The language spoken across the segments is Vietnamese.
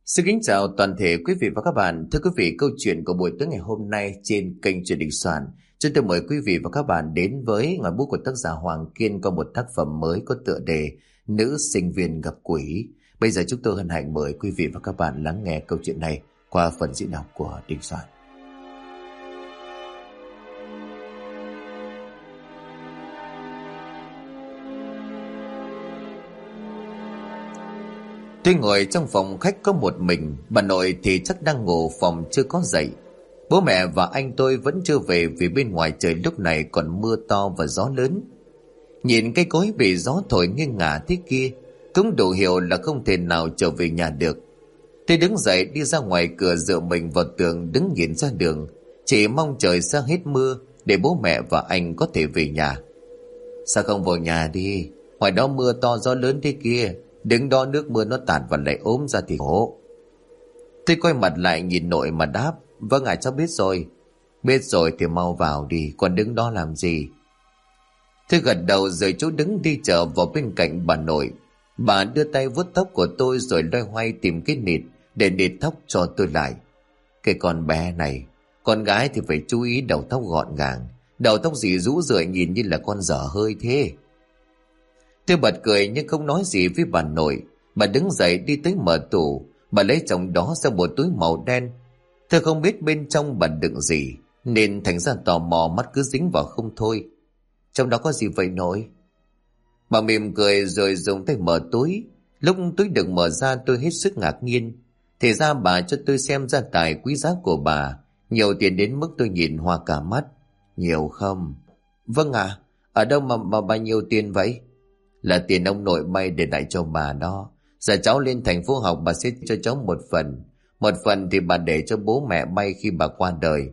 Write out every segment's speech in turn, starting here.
Xin kính chào toàn thể quý vị và các bạn. Thưa quý vị, câu chuyện của buổi tối ngày hôm nay trên kênh Chuyện Đình Soạn, chúng tôi mời quý vị và các bạn đến với ngòi bút của tác giả Hoàng Kiên có một tác phẩm mới có tựa đề Nữ sinh viên gặp quỷ. Bây giờ chúng tôi hân hạnh mời quý vị và các bạn lắng nghe câu chuyện này qua phần diễn đọc của Đình Soạn. Tôi ngồi trong phòng khách có một mình, bà nội thì chắc đang ngủ phòng chưa có dậy. Bố mẹ và anh tôi vẫn chưa về vì bên ngoài trời lúc này còn mưa to và gió lớn. Nhìn cây cối bị gió thổi nghiêng ngả thế kia, cũng đủ hiểu là không thể nào trở về nhà được. Tôi đứng dậy đi ra ngoài cửa dựa mình vào tường đứng nhìn ra đường, chỉ mong trời sẽ hết mưa để bố mẹ và anh có thể về nhà. Sao không vào nhà đi, ngoài đó mưa to gió lớn thế kia, đứng đó nước mưa nó tạt vào lại ốm ra thì khổ. Tôi quay mặt lại nhìn nội mà đáp: Vâng ạ, cháu biết rồi. Biết rồi thì mau vào đi, còn đứng đó làm gì? Tôi gật đầu rồi chú đứng đi trở vào bên cạnh bà nội. Bà đưa tay vuốt tóc của tôi rồi loay hoay tìm cái nịt để nịt tóc cho tôi lại. Cái con bé này, con gái thì phải chú ý đầu tóc gọn gàng, đầu tóc gì rũ rượi nhìn như là con dở hơi thế. Tôi bật cười nhưng không nói gì với bà nội. Bà đứng dậy đi tới mở tủ, bà lấy trong đó ra một túi màu đen. Tôi không biết bên trong bà đựng gì nên thành ra tò mò, mắt cứ dính vào không thôi. Trong đó có gì vậy nội? Bà mỉm cười rồi dùng tay mở túi. Lúc túi được mở ra tôi hết sức ngạc nhiên. Thì ra bà cho tôi xem gia tài quý giá của bà, nhiều tiền đến mức tôi nhìn hoa cả mắt. Nhiều không? Vâng ạ. Ở đâu mà bà nhiều tiền vậy? Là tiền ông nội may để lại cho bà đó. Giờ cháu lên thành phố học, bà sẽ cho cháu một phần. Một phần thì bà để cho bố mẹ may khi bà qua đời.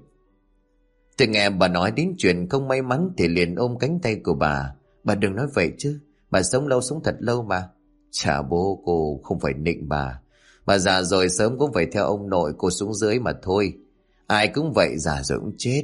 Tôi nghe bà nói đến chuyện không may mắn thì liền ôm cánh tay của bà. Bà đừng nói vậy chứ, bà sống lâu sống thật lâu mà. Chả bố cô không phải nịnh bà. Bà già rồi sớm cũng phải theo ông nội cô xuống dưới mà thôi. Ai cũng vậy, già rồi cũng chết.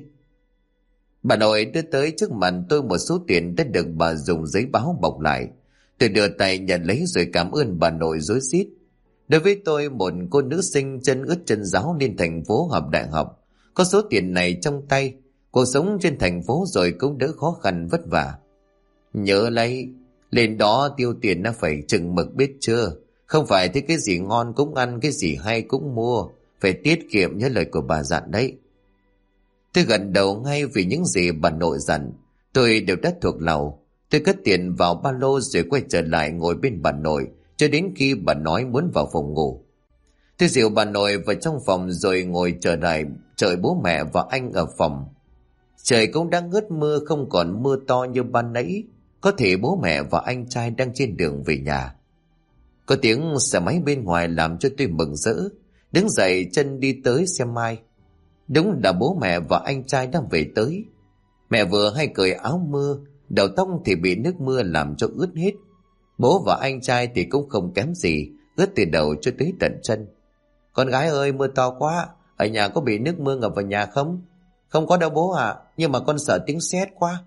Bà nội đưa tới trước mặt tôi một số tiền đã được bà dùng giấy báo bọc lại. Tôi đưa tay nhận lấy rồi cảm ơn bà nội rối rít. Đối với tôi, một cô nữ sinh chân ướt chân ráo lên thành phố học đại học, có số tiền này trong tay, cuộc sống trên thành phố rồi cũng đỡ khó khăn vất vả. Nhớ lấy, lên đó tiêu tiền nó phải chừng mực biết chưa? Không phải thấy cái gì ngon cũng ăn, cái gì hay cũng mua. Phải tiết kiệm, nhớ lời của bà dặn đấy. Tôi gật đầu ngay vì những gì bà nội dặn tôi đều đã thuộc lòng. Tôi cất tiền vào ba lô rồi quay trở lại ngồi bên bà nội cho đến khi bà nói muốn vào phòng ngủ. Tôi dìu bà nội vào trong phòng rồi ngồi chờ đợi đợi bố mẹ và anh ở phòng. Trời cũng đang ngớt mưa, không còn mưa to như ban nãy. Có thể bố mẹ và anh trai đang trên đường về nhà. Có tiếng xe máy bên ngoài làm cho tôi mừng rỡ, đứng dậy chân đi tới xem mai. Đúng là bố mẹ và anh trai đang về tới. Mẹ vừa hay cởi áo mưa, đầu tóc thì bị nước mưa làm cho ướt hết. Bố và anh trai thì cũng không kém gì, ướt từ đầu cho tới tận chân. Con gái ơi, mưa to quá, ở nhà có bị nước mưa ngập vào nhà không? Không có đâu bố ạ, nhưng mà con sợ tiếng sét quá.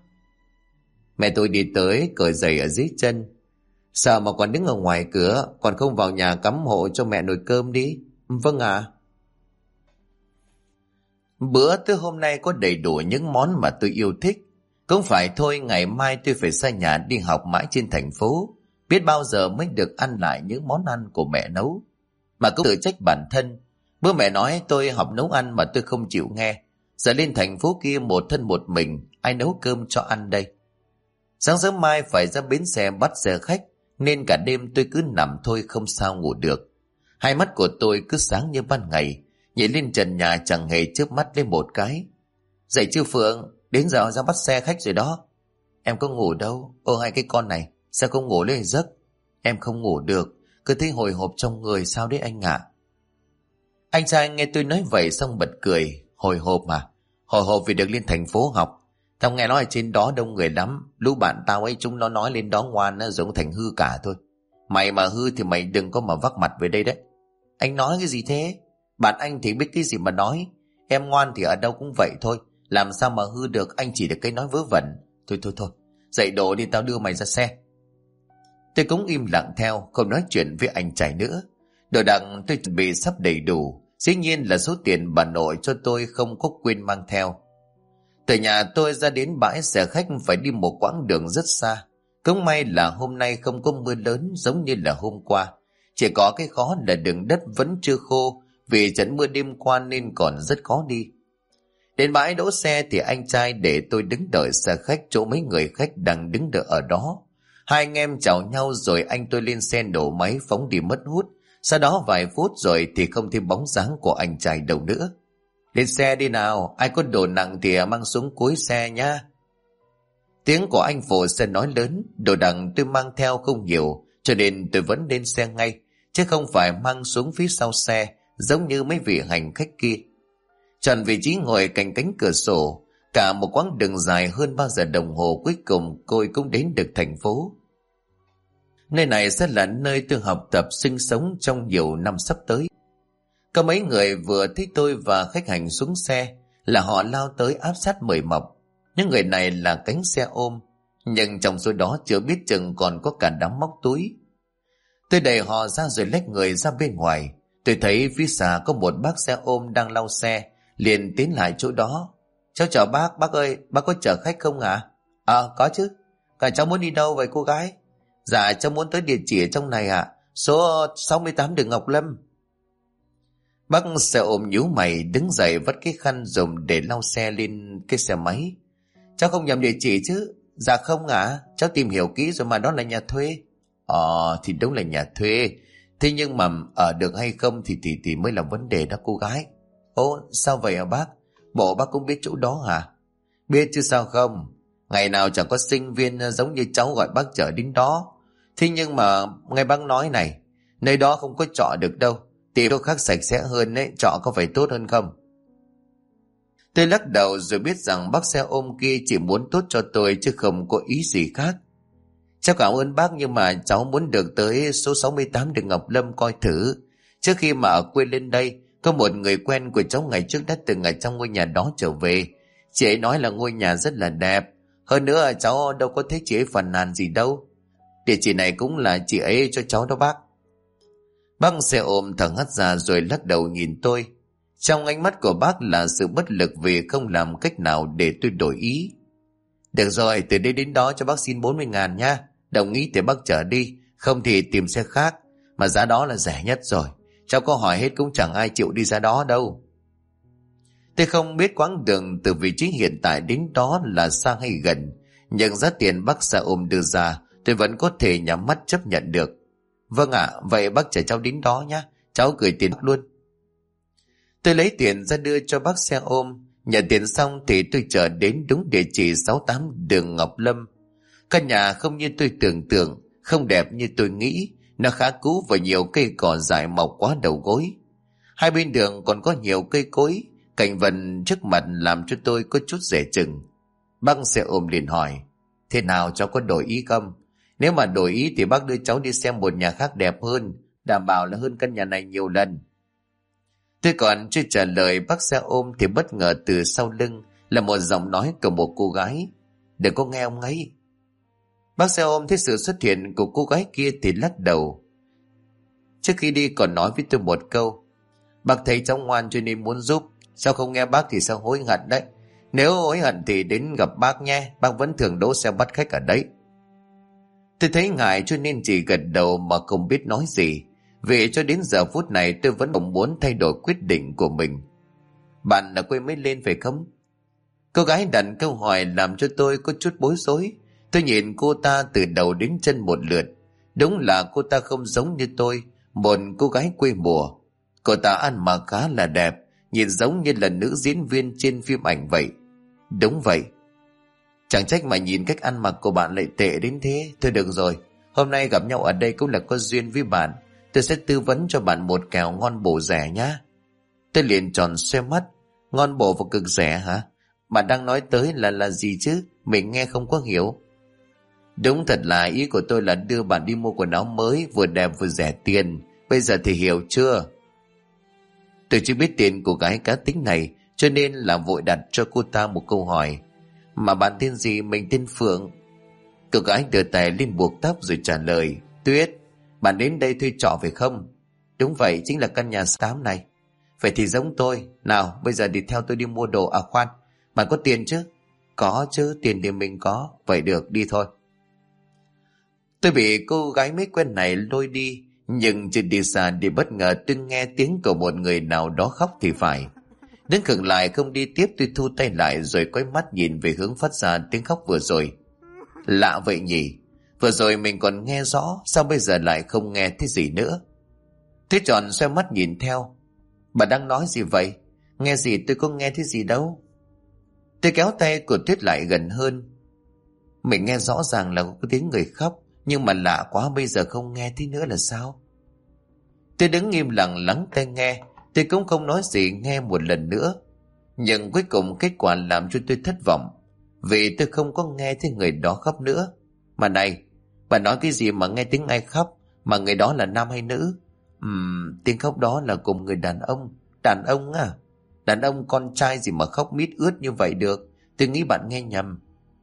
Mẹ tôi đi tới cởi giày ở dưới chân. Sợ mà còn đứng ở ngoài cửa, còn không vào nhà cắm hộ cho mẹ nồi cơm đi. Vâng ạ. Bữa tối hôm nay có đầy đủ những món mà tôi yêu thích. Cũng phải thôi, ngày mai tôi phải xa nhà đi học mãi trên thành phố. Biết bao giờ mới được ăn lại những món ăn của mẹ nấu. Mà cũng tự trách bản thân. Bố mẹ nói tôi học nấu ăn mà tôi không chịu nghe. Giờ lên thành phố kia một thân một mình, ai nấu cơm cho ăn đây? Sáng sớm mai phải ra bến xe bắt xe khách, nên cả đêm tôi cứ nằm thôi không sao ngủ được. Hai mắt của tôi cứ sáng như ban ngày, nhìn lên trần nhà chẳng hề chớp mắt lên một cái. Dậy chưa Phượng, đến giờ ra bắt xe khách rồi đó. Em có ngủ đâu. Hai cái con này, sao không ngủ lên giấc? Em không ngủ được, cứ thấy hồi hộp trong người sao đấy anh ạ. Anh trai nghe tôi nói vậy xong bật cười. Hồi hộp à? Hồi hộp vì được lên thành phố học. Tao nghe nói ở trên đó đông người lắm. Lũ bạn tao ấy chúng nó nói lên đó ngoan á, giống thành hư cả thôi. Mày mà hư thì mày đừng có mà vác mặt về đây đấy. Anh nói cái gì thế? Bạn anh thì biết cái gì mà nói. Em ngoan thì ở đâu cũng vậy thôi. Làm sao mà hư được, anh chỉ được cái nói vớ vẩn. Thôi dậy đồ đi, tao đưa mày ra xe. Tôi cũng im lặng theo, không nói chuyện với anh trai nữa. Đồ đạc tôi chuẩn bị sắp đầy đủ, dĩ nhiên là số tiền bà nội cho tôi không có quên mang theo. Từ nhà tôi ra đến bãi xe khách phải đi một quãng đường rất xa. Cũng may là hôm nay không có mưa lớn giống như là hôm qua. Chỉ có cái khó là đường đất vẫn chưa khô, vì trận mưa đêm qua nên còn rất khó đi. Đến bãi đỗ xe thì anh trai để tôi đứng đợi xe khách chỗ mấy người khách đang đứng đợi ở đó. Hai anh em chào nhau rồi anh tôi lên xe nổ máy phóng đi mất hút. Sau đó vài phút rồi thì không thấy bóng dáng của anh trai đâu nữa. Lên xe đi nào, ai có đồ nặng thì mang xuống cuối xe nha. Tiếng của anh phụ xe nói lớn, đồ đặng tôi mang theo không nhiều, cho nên tôi vẫn lên xe ngay, chứ không phải mang xuống phía sau xe, giống như mấy vị hành khách kia. Chọn vị trí ngồi cạnh cánh cửa sổ, cả một quãng đường dài hơn 3 giờ đồng hồ cuối cùng tôi cũng đến được thành phố. Nơi này sẽ là nơi tôi học tập sinh sống trong nhiều năm sắp tới. Có mấy người vừa thấy tôi và khách hành xuống xe là họ lao tới áp sát mời mọc. Những người này là cánh xe ôm, nhưng trong số đó chưa biết chừng còn có cả đám móc túi. Tôi đẩy họ ra rồi lách người ra bên ngoài. Tôi thấy phía xa có một bác xe ôm đang lau xe, liền tiến lại chỗ đó. Cháu chào bác ơi, bác có chở khách không ạ? Có chứ. Cả cháu muốn đi đâu vậy cô gái? Dạ cháu muốn tới địa chỉ ở trong này ạ, số 68 đường Ngọc Lâm. Bác xe ôm nhíu mày đứng dậy vắt cái khăn dùng để lau xe lên cái xe máy. Cháu không nhầm địa chỉ chứ? Dạ không ạ, cháu tìm hiểu kỹ rồi mà, đó là nhà thuê. Thì đúng là nhà thuê. Thế nhưng mà ở được hay không thì mới là vấn đề đó cô gái. Ồ, sao vậy hả bác? Bộ bác cũng biết chỗ đó hả? Biết chứ sao không. Ngày nào chẳng có sinh viên giống như cháu gọi bác chở đến đó. Thế nhưng mà nghe bác nói này, nơi đó không có trọ được đâu. Tìm chỗ khác sạch sẽ hơn ấy, trọ có phải tốt hơn không? Tôi lắc đầu rồi biết rằng bác xe ôm kia chỉ muốn tốt cho tôi chứ không có ý gì khác. Cháu cảm ơn bác, nhưng mà cháu muốn được tới số 68 đường Ngọc Lâm coi thử. Trước khi mà ở quê lên đây, có một người quen của cháu ngày trước đã từng ở trong ngôi nhà đó trở về. Chị ấy nói là ngôi nhà rất là đẹp. Hơn nữa cháu đâu có thấy chị ấy phàn nàn gì đâu. Địa chỉ này cũng là chị ấy cho cháu đó bác. Bác xe ôm thở hắt ra rồi lắc đầu nhìn tôi. Trong ánh mắt của bác là sự bất lực vì không làm cách nào để tôi đổi ý. Được rồi, từ đây đến đó cho bác xin 40.000 nha. Đồng ý thì bác chở đi, không thì tìm xe khác. Mà giá đó là rẻ nhất rồi. Cháu có hỏi hết cũng chẳng ai chịu đi ra đó đâu. Tôi không biết quãng đường từ vị trí hiện tại đến đó là xa hay gần, nhưng giá tiền bác xe ôm đưa ra tôi vẫn có thể nhắm mắt chấp nhận được. Vâng ạ, vậy bác chở cháu đến đó nhé, cháu gửi tiền luôn. Tôi lấy tiền ra đưa cho bác xe ôm. Nhận tiền xong thì tôi chở đến đúng địa chỉ 68 đường Ngọc Lâm. Căn nhà không như tôi tưởng tượng, không đẹp như tôi nghĩ. Nó khá cũ và nhiều cây cỏ dại mọc quá đầu gối. Hai bên đường còn có nhiều cây cối, cảnh vật trước mặt làm cho tôi có chút dè chừng. Bác xe ôm liền hỏi, thế nào cháu có đổi ý không? Nếu mà đổi ý thì bác đưa cháu đi xem một nhà khác đẹp hơn, đảm bảo là hơn căn nhà này nhiều lần. Tôi còn chưa trả lời bác xe ôm thì bất ngờ từ sau lưng là một giọng nói của một cô gái. Đừng có nghe ông ấy. Bác xe ôm thấy sự xuất hiện của cô gái kia thì lắc đầu. Trước khi đi còn nói với tôi một câu, bác thấy cháu ngoan cho nên muốn giúp. Sao không nghe bác thì sao hối hận đấy. Nếu hối hận thì đến gặp bác nhé, bác vẫn thường đỗ xe bắt khách ở đấy. Tôi thấy ngại cho nên chỉ gật đầu mà không biết nói gì. Vì cho đến giờ phút này tôi vẫn không muốn thay đổi quyết định của mình. Bạn ở quê mới lên phải không? Cô gái đặt câu hỏi làm cho tôi có chút bối rối. Tôi nhìn cô ta từ đầu đến chân một lượt. Đúng là cô ta không giống như tôi, một cô gái quê mùa. Cô ta ăn mặc khá là đẹp, nhìn giống như là nữ diễn viên trên phim ảnh vậy. Đúng vậy. Chẳng trách mà nhìn cách ăn mặc của bạn lại tệ đến thế. Thôi được rồi, hôm nay gặp nhau ở đây cũng là có duyên với bạn. Tôi sẽ tư vấn cho bạn một kèo ngon bổ rẻ nhá. Tôi liền tròn xoe mắt. Ngon bổ và cực rẻ hả? Bạn đang nói tới là gì chứ? Mình nghe không có hiểu. Đúng thật là ý của tôi là đưa bạn đi mua quần áo mới, vừa đẹp vừa rẻ tiền. Bây giờ thì hiểu chưa? Tôi chưa biết tiền của gái cá tính này, cho nên là vội đặt cho cô ta một câu hỏi. Mà bạn tên gì? Mình tên Phượng. Cô gái đưa tay lên buộc tóc rồi trả lời. Tuyết. Bạn đến đây thuê trọ phải không? Đúng vậy, chính là căn nhà số 8 này. Vậy thì giống tôi. Nào, bây giờ đi theo tôi đi mua đồ. À khoan, bạn có tiền chứ? Có chứ, tiền thì mình có. Vậy được, đi thôi. Tôi bị cô gái mới quen này lôi đi. Nhưng chưa đi xa thì bất ngờ tôi nghe tiếng của một người nào đó khóc thì phải. Đến khựng lại không đi tiếp, tôi thu tay lại rồi quay mắt nhìn về hướng phát ra tiếng khóc vừa rồi. Lạ vậy nhỉ? Vừa rồi mình còn nghe rõ, sao bây giờ lại không nghe thấy gì nữa? Thế tròn xoay mắt nhìn theo. Bà đang nói gì vậy? Nghe gì, tôi có nghe thấy gì đâu. Tôi kéo tay của Tuyết lại gần hơn. Mình nghe rõ ràng là có tiếng người khóc, nhưng mà lạ quá, bây giờ không nghe thấy nữa là sao? Tôi đứng im lặng lắng tai nghe. Tôi cũng không nói gì, nghe một lần nữa. Nhưng cuối cùng kết quả làm cho tôi thất vọng, vì tôi không có nghe thấy người đó khóc nữa. Mà này, bà nói cái gì mà nghe tiếng ai khóc? Mà người đó là nam hay nữ? Tiếng khóc đó là cùng người đàn ông. Đàn ông à? Đàn ông con trai gì mà khóc mít ướt như vậy được? Tôi nghĩ bạn nghe nhầm.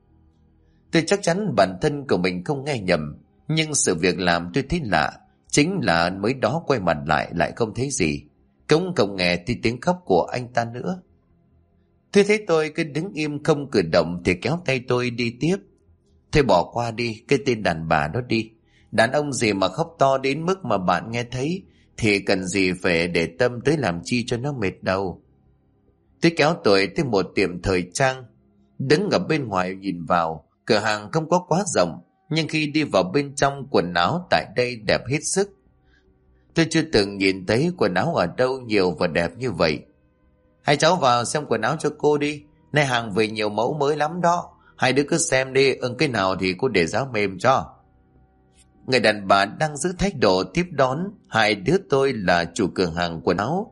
Tôi chắc chắn bản thân của mình không nghe nhầm, nhưng sự việc làm tôi thấy lạ chính là mới đó quay mặt lại không thấy gì, cũng không nghe thấy tiếng khóc của anh ta nữa. Tôi thấy tôi cứ đứng im không cử động thì kéo tay tôi đi tiếp. Thôi bỏ qua đi cái tên đàn bà đó đi. Đàn ông gì mà khóc to đến mức mà bạn nghe thấy thì cần gì phải để tâm tới làm chi cho nó mệt đầu. Tôi kéo tôi tới một tiệm thời trang. Đứng ở bên ngoài nhìn vào, cửa hàng không có quá rộng, nhưng khi đi vào bên trong, quần áo tại đây đẹp hết sức. Tôi chưa từng nhìn thấy quần áo ở đâu nhiều và đẹp như vậy. Hai cháu vào xem quần áo cho cô đi. Nay hàng về nhiều mẫu mới lắm đó. Hai đứa cứ xem đi, cái nào thì cô để giá mềm cho. Người đàn bà đang giữ thái độ tiếp đón hai đứa tôi là chủ cửa hàng quần áo.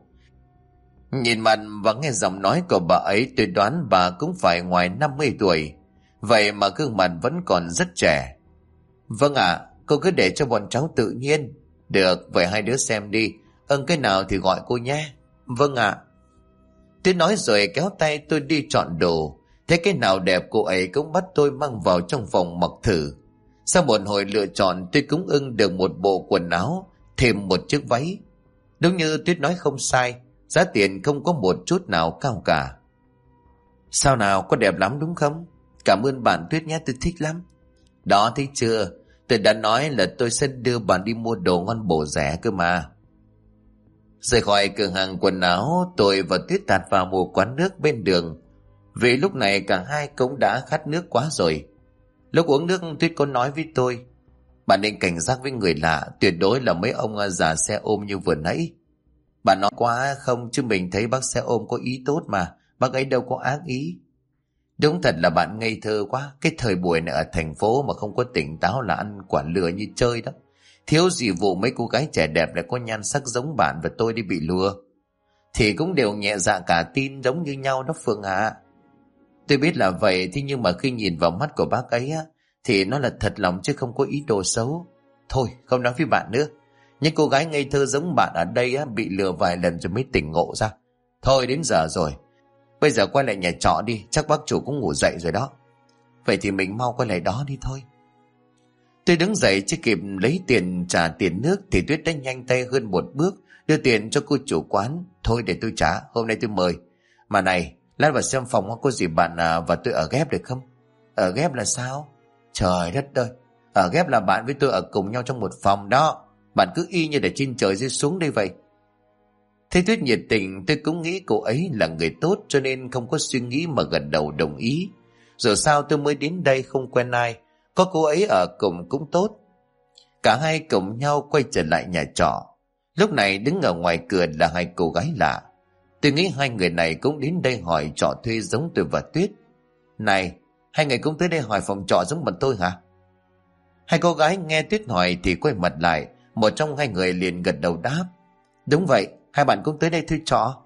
Nhìn mặt và nghe giọng nói của bà ấy, tôi đoán bà cũng phải ngoài 50 tuổi. Vậy mà gương mặt vẫn còn rất trẻ. Vâng ạ, cô cứ để cho bọn cháu tự nhiên. Được, vậy hai đứa xem đi. Cái nào thì gọi cô nhé. Vâng ạ. Tôi nói rồi kéo tay tôi đi chọn đồ. Thấy cái nào đẹp cô ấy cũng bắt tôi mang vào trong phòng mặc thử. Sau một hồi lựa chọn, tôi cũng ưng được một bộ quần áo, thêm một chiếc váy. Đúng như Tuyết nói không sai, giá tiền không có một chút nào cao cả. Sao nào, có đẹp lắm đúng không? Cảm ơn bạn Tuyết nhé, tôi thích lắm. Đó thấy chưa, tôi đã nói là tôi sẽ đưa bạn đi mua đồ ngon bổ rẻ cơ mà. Rời khỏi cửa hàng quần áo, tôi và Tuyết tạt vào một quán nước bên đường. Vì lúc này cả hai cũng đã khát nước quá rồi. Lúc uống nước, Tuyết có nói với tôi, bạn nên cảnh giác với người lạ, tuyệt đối là mấy ông già xe ôm như vừa nãy. Bạn nói quá không, chứ mình thấy bác xe ôm có ý tốt mà, bác ấy đâu có ác ý. Đúng thật là bạn ngây thơ quá, cái thời buổi này ở thành phố mà không có tỉnh táo là ăn quả lừa như chơi đó. Thiếu gì vụ mấy cô gái trẻ đẹp lại có nhan sắc giống bạn và tôi đi bị lừa. Thì cũng đều nhẹ dạ cả tin giống như nhau đó Phương ạ. Tôi biết là vậy, thế nhưng mà khi nhìn vào mắt của bác ấy á, thì nó là thật lòng chứ không có ý đồ xấu. Thôi không nói với bạn nữa. Những cô gái ngây thơ giống bạn ở đây á, bị lừa vài lần rồi mới tỉnh ngộ ra. Thôi đến giờ rồi, bây giờ quay lại nhà trọ đi, chắc bác chủ cũng ngủ dậy rồi đó. Vậy thì mình mau quay lại đó đi thôi. Tôi đứng dậy chưa kịp lấy tiền trả tiền nước thì Tuyết đã nhanh tay hơn một bước đưa tiền cho cô chủ quán. Thôi để tôi trả, hôm nay tôi mời. Mà này, lát vào xem phòng có gì bạn và tôi ở ghép được không? Ở ghép là sao? Trời đất ơi, ở ghép là bạn với tôi ở cùng nhau trong một phòng đó. Bạn cứ y như để trên trời rơi xuống đây vậy. Thấy Tuyết nhiệt tình, tôi cũng nghĩ cô ấy là người tốt, cho nên không có suy nghĩ mà gật đầu đồng ý. Rồi sao tôi mới đến đây không quen ai, có cô ấy ở cùng cũng tốt. Cả hai cùng nhau quay trở lại nhà trọ. Lúc này đứng ở ngoài cửa là hai cô gái lạ. Tôi nghĩ hai người này cũng đến đây hỏi trọ thuê giống tôi và Tuyết. Này, hai người cũng tới đây hỏi phòng trọ giống bọn tôi hả? Hai cô gái nghe Tuyết hỏi thì quay mặt lại. Một trong hai người liền gật đầu đáp. Đúng vậy, hai bạn cũng tới đây thuê trọ.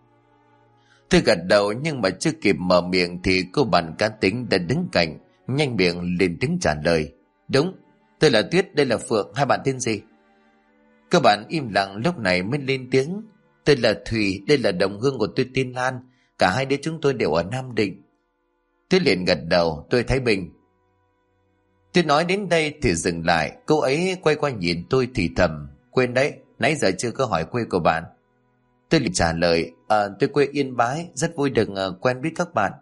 Tôi gật đầu nhưng mà chưa kịp mở miệng thì cô bạn cá tính đã đứng cạnh, nhanh miệng lên tiếng trả lời. Đúng, tôi là Tuyết, đây là Phượng, hai bạn tên gì? Các bạn im lặng lúc này mới lên tiếng. Tôi là Thùy, đây là đồng hương của tôi tên Lan, cả hai đứa chúng tôi đều ở Nam Định. Tuyết liền gật đầu, tôi Thái Bình. Tôi nói đến đây thì dừng lại, cô ấy quay qua nhìn tôi thì thầm. Quên đấy, nãy giờ chưa có hỏi quê của bạn. Tôi liền trả lời, tôi quê Yên Bái, rất vui được quen biết các bạn.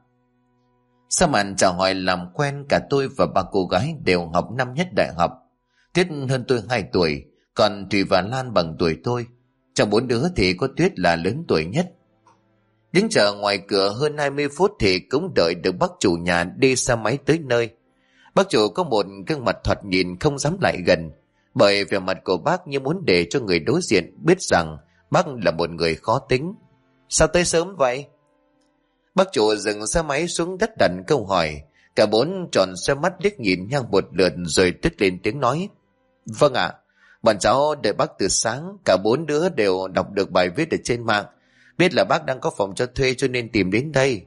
Sau màn chào hỏi làm quen, cả tôi và ba cô gái đều học năm nhất đại học. Tuyết hơn tôi 2 tuổi, còn Thùy và Lan bằng tuổi tôi. Trong 4 đứa thì có Tuyết là lớn tuổi nhất. Đứng chờ ngoài cửa hơn 20 phút thì cũng đợi được bác chủ nhà đi xe máy tới nơi. Bác chủ có một gương mặt thoạt nhìn không dám lại gần, bởi vẻ mặt của bác như muốn để cho người đối diện biết rằng bác là một người khó tính. Sao tới sớm vậy? Bác chủ dừng xe máy xuống đất đặt câu hỏi. Cả 4 tròn xe mắt liếc nhìn nhau một lượt rồi tức lên tiếng nói, vâng ạ, bọn cháu đợi bác từ sáng. Cả 4 đứa đều đọc được bài viết ở trên mạng, biết là bác đang có phòng cho thuê cho nên tìm đến đây.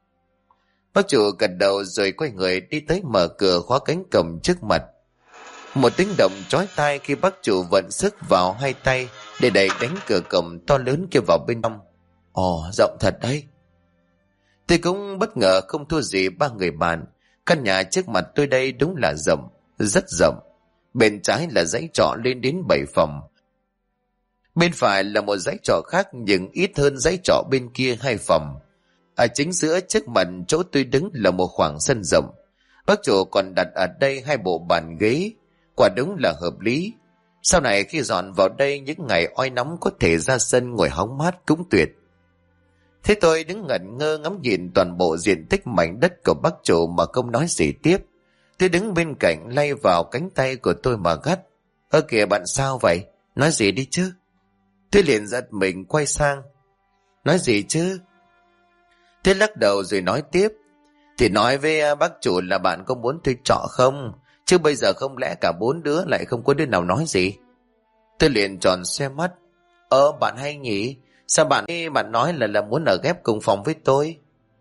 Bác chủ gật đầu rồi quay người đi tới mở cửa khóa cánh cổng trước mặt. Một tiếng động chói tai khi bác chủ vận sức vào 2 tay để đẩy đánh cửa cổng to lớn kia vào bên trong. Ồ, rộng thật đấy. Tôi cũng bất ngờ không thua gì 3 người bạn. Căn nhà trước mặt tôi đây đúng là rộng, rất rộng. Bên trái là dãy trọ lên đến 7 phòng. Bên phải là một dãy trọ khác nhưng ít hơn dãy trọ bên kia 2 phòng. Ở chính giữa trước mặt chỗ tôi đứng là một khoảng sân rộng. Bác chủ còn đặt ở đây 2 bộ bàn ghế, quả đúng là hợp lý. Sau này khi dọn vào đây những ngày oi nóng có thể ra sân ngồi hóng mát cũng tuyệt. Thế tôi đứng ngẩn ngơ ngắm nhìn toàn bộ diện tích mảnh đất của bác chủ mà không nói gì tiếp. Tôi đứng bên cạnh lay vào cánh tay của tôi mà gắt. Ơ kìa, bạn sao vậy? Nói gì đi chứ? Tôi liền giật mình quay sang. Nói gì chứ? Tôi lắc đầu rồi nói tiếp. Thì nói với bác chủ là bạn có muốn thuê trọ không? Chứ bây giờ không lẽ cả 4 đứa lại không có đứa nào nói gì? Tôi liền tròn xe mắt. Bạn hay nhỉ? Sao bạn nói là muốn ở ghép cùng phòng với tôi?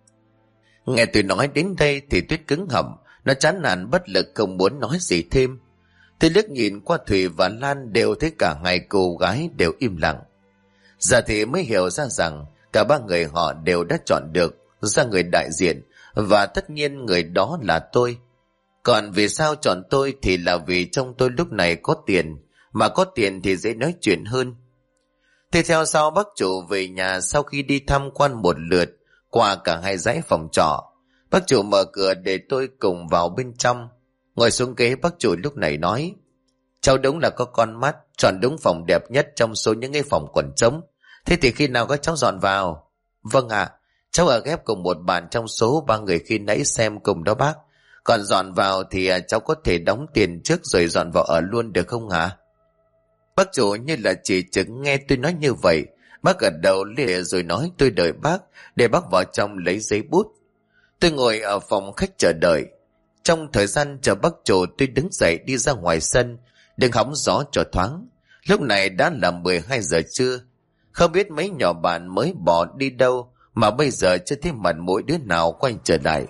Nghe tôi nói đến đây thì Tuyết cứng họng. Nó chán nản bất lực không muốn nói gì thêm. Tôi liếc nhìn qua Thùy và Lan đều thấy cả 2 cô gái đều im lặng. Giờ thì mới hiểu ra rằng cả 3 người họ đều đã chọn được ra người đại diện, và tất nhiên người đó là tôi. Còn vì sao chọn tôi thì là vì trong tôi lúc này có tiền, mà có tiền thì dễ nói chuyện hơn. Thế theo sau bác chủ về nhà sau khi đi tham quan một lượt qua cả 2 dãy phòng trọ. Bác chủ mở cửa để tôi cùng vào bên trong. Ngồi xuống ghế, bác chủ lúc này nói, cháu đúng là có con mắt, chọn đúng phòng đẹp nhất trong số những cái phòng còn trống. Thế thì khi nào các cháu dọn vào? Vâng ạ, cháu ở ghép cùng một bàn trong số 3 người khi nãy xem cùng đó bác. Còn dọn vào thì cháu có thể đóng tiền trước rồi dọn vào ở luôn được không hả? Bác chủ như là chỉ chứng nghe tôi nói như vậy. Bác gật đầu lìa rồi nói tôi đợi bác, để bác vào trong lấy giấy bút. Tôi ngồi ở phòng khách chờ đợi. Trong thời gian chờ bác chủ, tôi đứng dậy đi ra ngoài sân, đừng hóng gió cho thoáng. Lúc này đã là 12 giờ trưa. Không biết mấy nhỏ bạn mới bỏ đi đâu mà bây giờ chưa thấy mặt mỗi đứa nào quay trở lại.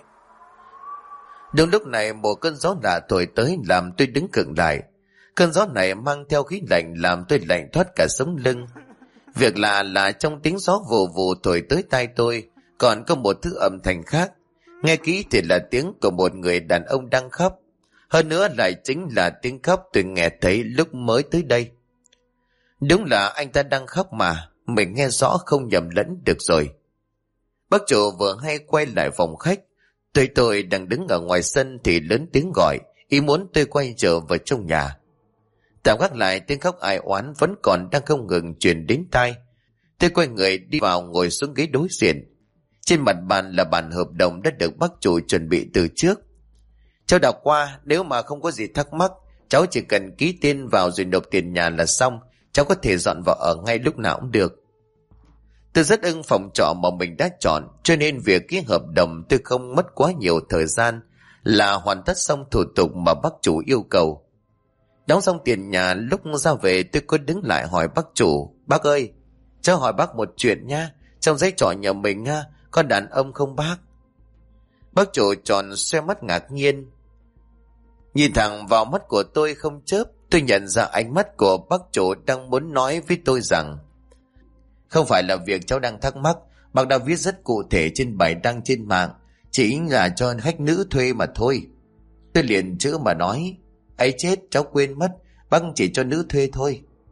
Đúng lúc này một cơn gió lạ thổi tới làm tôi đứng khựng lại. Cơn gió này mang theo khí lạnh làm tôi lạnh thoát cả sống lưng. Việc lạ là trong tiếng gió vù vù thổi tới tai tôi còn có một thứ âm thanh khác. Nghe kỹ thì là tiếng của một người đàn ông đang khóc. Hơn nữa lại chính là tiếng khóc tôi nghe thấy lúc mới tới đây. Đúng là anh ta đang khóc mà, mình nghe rõ không nhầm lẫn được rồi. Bác chủ vừa hay quay lại phòng khách. Tôi đang đứng ở ngoài sân thì lớn tiếng gọi, ý muốn tôi quay trở vào trong nhà. Tạm gác lại tiếng khóc ai oán vẫn còn đang không ngừng truyền đến tai. Tôi quay người đi vào ngồi xuống ghế đối diện. Trên mặt bàn là bản hợp đồng đã được bác chủ chuẩn bị từ trước. Cháu đọc qua, nếu mà không có gì thắc mắc, cháu chỉ cần ký tên vào rồi nộp tiền nhà là xong. Cháu có thể dọn vào ở ngay lúc nào cũng được. Tôi rất ưng phòng trọ mà mình đã chọn, cho nên việc ký hợp đồng tôi không mất quá nhiều thời gian, là hoàn tất xong thủ tục mà bác chủ yêu cầu. Đóng xong tiền nhà, lúc ra về tôi có đứng lại hỏi bác chủ, bác ơi, cháu hỏi bác một chuyện nha, trong giấy trọ nhà mình có đàn ông không bác? Bác chủ tròn xoe mắt ngạc nhiên, nhìn thẳng vào mắt của tôi không chớp. Tôi nhận ra ánh mắt của bác chủ đang muốn nói với tôi rằng không phải là việc cháu đang thắc mắc, bác đã viết rất cụ thể trên bài đăng trên mạng, chỉ là cho khách nữ thuê mà thôi. Tôi liền chữ mà nói, ấy chết, cháu quên mất, bác chỉ cho nữ thuê thôi.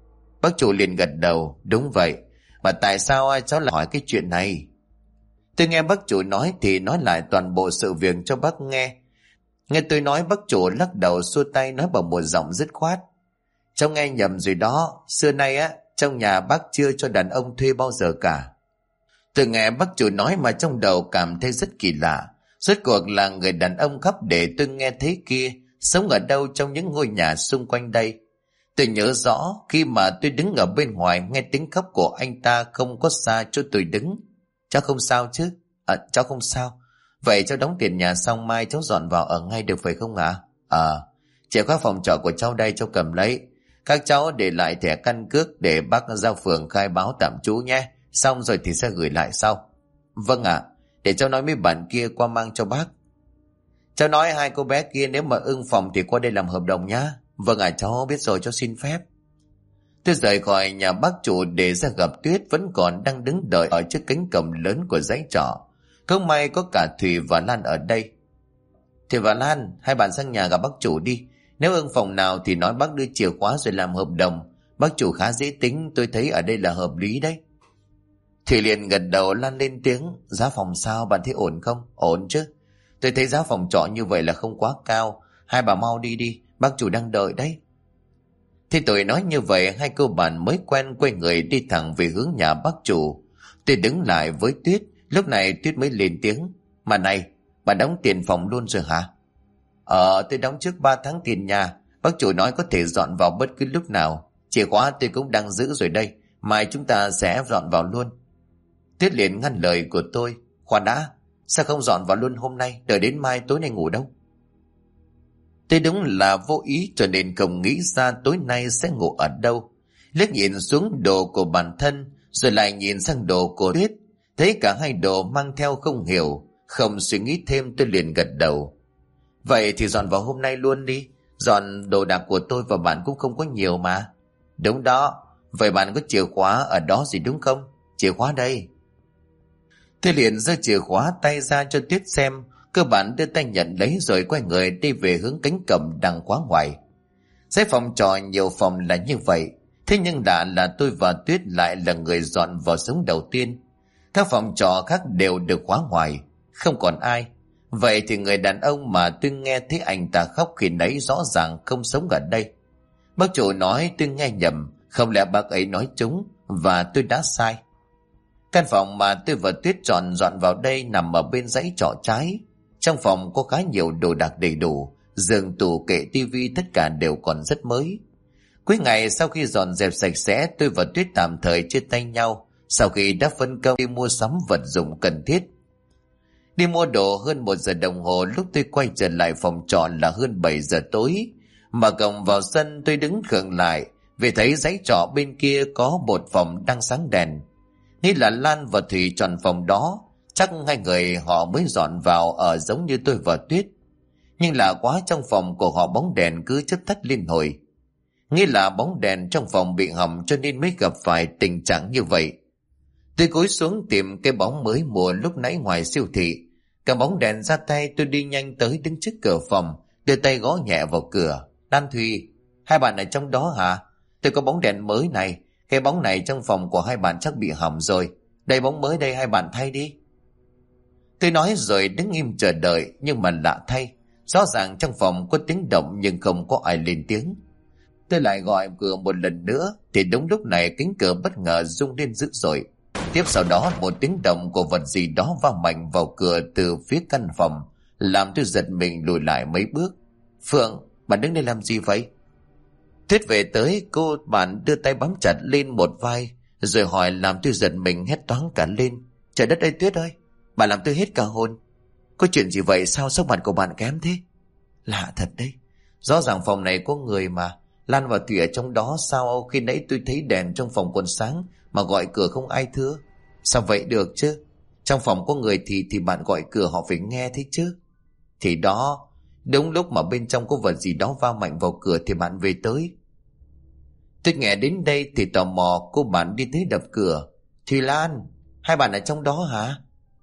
Bác chủ liền gật đầu. Đúng vậy. Mà tại sao cháu lại hỏi cái chuyện này? Tôi nghe bác chủ nói thì nói lại toàn bộ sự việc cho bác nghe. Nghe tôi nói, bác chủ lắc đầu xua tay nói bằng một giọng dứt khoát. Cháu nghe nhầm rồi đó. Xưa nay trong nhà bác chưa cho đàn ông thuê bao giờ cả. Tôi nghe bác chủ nói mà trong đầu cảm thấy rất kỳ lạ. Rốt cuộc là người đàn ông khóc để tôi nghe thấy kia sống ở đâu trong những ngôi nhà xung quanh đây. Tôi nhớ rõ khi mà tôi đứng ở bên ngoài nghe tiếng khóc của anh ta không có xa chỗ tôi đứng. Cháu không sao chứ? Cháu không sao. Vậy cháu đóng tiền nhà xong mai cháu dọn vào ở ngay được phải không ạ? Chìa khóa phòng trọ của cháu đây, cháu cầm lấy. Các cháu để lại thẻ căn cước để bác ra phường khai báo tạm trú nhé. Xong rồi thì sẽ gửi lại sau. Vâng ạ. Để cháu nói với bạn kia qua mang cho bác. Cháu nói hai cô bé kia nếu mà ưng phòng thì qua đây làm hợp đồng nhá. Vâng ạ, cháu biết rồi, cháu xin phép. Tôi rời khỏi nhà bác chủ để ra gặp Tuyết vẫn còn đang đứng đợi ở trước cánh cổng lớn của dãy trọ. Không may có cả Thùy và Lan ở đây. Thùy và Lan, hai bạn sang nhà gặp bác chủ đi. Nếu ưng phòng nào thì nói bác đưa chìa khóa rồi làm hợp đồng. Bác chủ khá dễ tính, tôi thấy ở đây là hợp lý đấy. Thùy liền gật đầu. Lan lên tiếng. Giá phòng sao, bạn thấy ổn không? Ổn chứ. Tôi thấy giá phòng trọ như vậy là không quá cao. Hai bà mau đi đi, bác chủ đang đợi đấy. Thì tôi nói như vậy, hai cô bạn mới quen quay người đi thẳng về hướng nhà bác chủ. Tôi đứng lại với Tuyết. Lúc này Tuyết mới lên tiếng. Mà này, bà đóng tiền phòng luôn rồi hả? Tôi đóng trước 3 tháng tiền nhà. Bác chủ nói có thể dọn vào bất cứ lúc nào. Chìa khóa tôi cũng đang giữ rồi đây. Mai chúng ta sẽ dọn vào luôn. Tuyết liền ngăn lời của tôi. Khoan đã, sao không dọn vào luôn hôm nay, đợi đến mai tối nay ngủ đâu? Tôi đúng là vô ý cho nên không nghĩ ra tối nay sẽ ngủ ở đâu. Liếc nhìn xuống đồ của bản thân rồi lại nhìn sang đồ của Tuyết. Thấy cả hai đồ mang theo không hiểu. Không suy nghĩ thêm tôi liền gật đầu. Vậy thì dọn vào hôm nay luôn đi. Dọn đồ đạc của tôi và bạn cũng không có nhiều mà. Đúng đó. Vậy bạn có chìa khóa ở đó gì đúng không? Chìa khóa đây. Tôi liền giơ chìa khóa tay ra cho Tuyết xem. Cơ bản đưa tay nhận lấy rồi quay người đi về hướng cánh cổng đằng khóa ngoài. Dãy phòng trọ nhiều phòng là như vậy. Thế nhưng đã là tôi và Tuyết lại là người dọn vào sống đầu tiên. Các phòng trọ khác đều được khóa ngoài, không còn ai. Vậy thì người đàn ông mà tôi nghe thấy anh ta khóc khi nãy rõ ràng không sống ở đây. Bác chủ nói tôi nghe nhầm, không lẽ bác ấy nói trúng và tôi đã sai. Căn phòng mà tôi và Tuyết chọn dọn vào đây nằm ở bên dãy trọ trái. Trong phòng có khá nhiều đồ đạc đầy đủ, giường, tủ, kệ, tivi tất cả đều còn rất mới. Cuối ngày sau khi dọn dẹp sạch sẽ, tôi và Tuyết tạm thời chia tay nhau sau khi đã phân công đi mua sắm vật dụng cần thiết. Đi mua đồ hơn 1 giờ đồng hồ, lúc tôi quay trở lại phòng trọ là hơn 7 giờ tối. Mà cổng vào sân tôi đứng khựng lại vì thấy dãy trọ bên kia có một phòng đang sáng đèn. Nghĩ là Lan và Thủy chọn phòng đó, chắc hai người họ mới dọn vào ở giống như tôi và Tuyết. Nhưng lạ quá, trong phòng của họ bóng đèn cứ chớp tắt liên hồi. Nghĩ là bóng đèn trong phòng bị hỏng cho nên mới gặp phải tình trạng như vậy. Tôi cúi xuống tìm cái bóng mới mua lúc nãy ngoài siêu thị. Cầm bóng đèn ra tay, tôi đi nhanh tới đứng trước cửa phòng, đưa tay gõ nhẹ vào cửa. Lan, Thùy, hai bạn ở trong đó hả? Tôi có bóng đèn mới này. Cái bóng này trong phòng của hai bạn chắc bị hỏng rồi. Đây bóng mới đây, hai bạn thay đi. Tôi nói rồi đứng im chờ đợi, nhưng mà lạ thay, rõ ràng trong phòng có tiếng động nhưng không có ai lên tiếng. Tôi lại gọi cửa một lần nữa thì đúng lúc này cánh cửa bất ngờ rung lên dữ dội. Tiếp sau đó một tiếng động của vật gì đó va mạnh vào cửa từ phía căn phòng, làm tôi giật mình lùi lại mấy bước. Phượng, bạn đứng đây làm gì vậy? Tuyết về tới, cô bạn đưa tay bám chặt lên một vai rồi hỏi làm tôi giật mình hét toáng cả lên. Trời đất ơi Tuyết ơi, bà làm tôi hết cả hồn. Có chuyện gì vậy, sao sắc mặt của bạn kém thế? Lạ thật đấy, rõ ràng phòng này có người mà. Lan và Thủy ở trong đó, sao khi nãy tôi thấy đèn trong phòng còn sáng mà gọi cửa không ai thưa? Sao vậy được chứ? Trong phòng có người thì bạn gọi cửa họ phải nghe thấy chứ. Thì đó, đúng lúc mà bên trong có vật gì đó va mạnh vào cửa thì bạn về tới. Tôi nghe đến đây thì tò mò, cô bạn đi tới đập cửa. Thùy, Lan, hai bạn ở trong đó hả?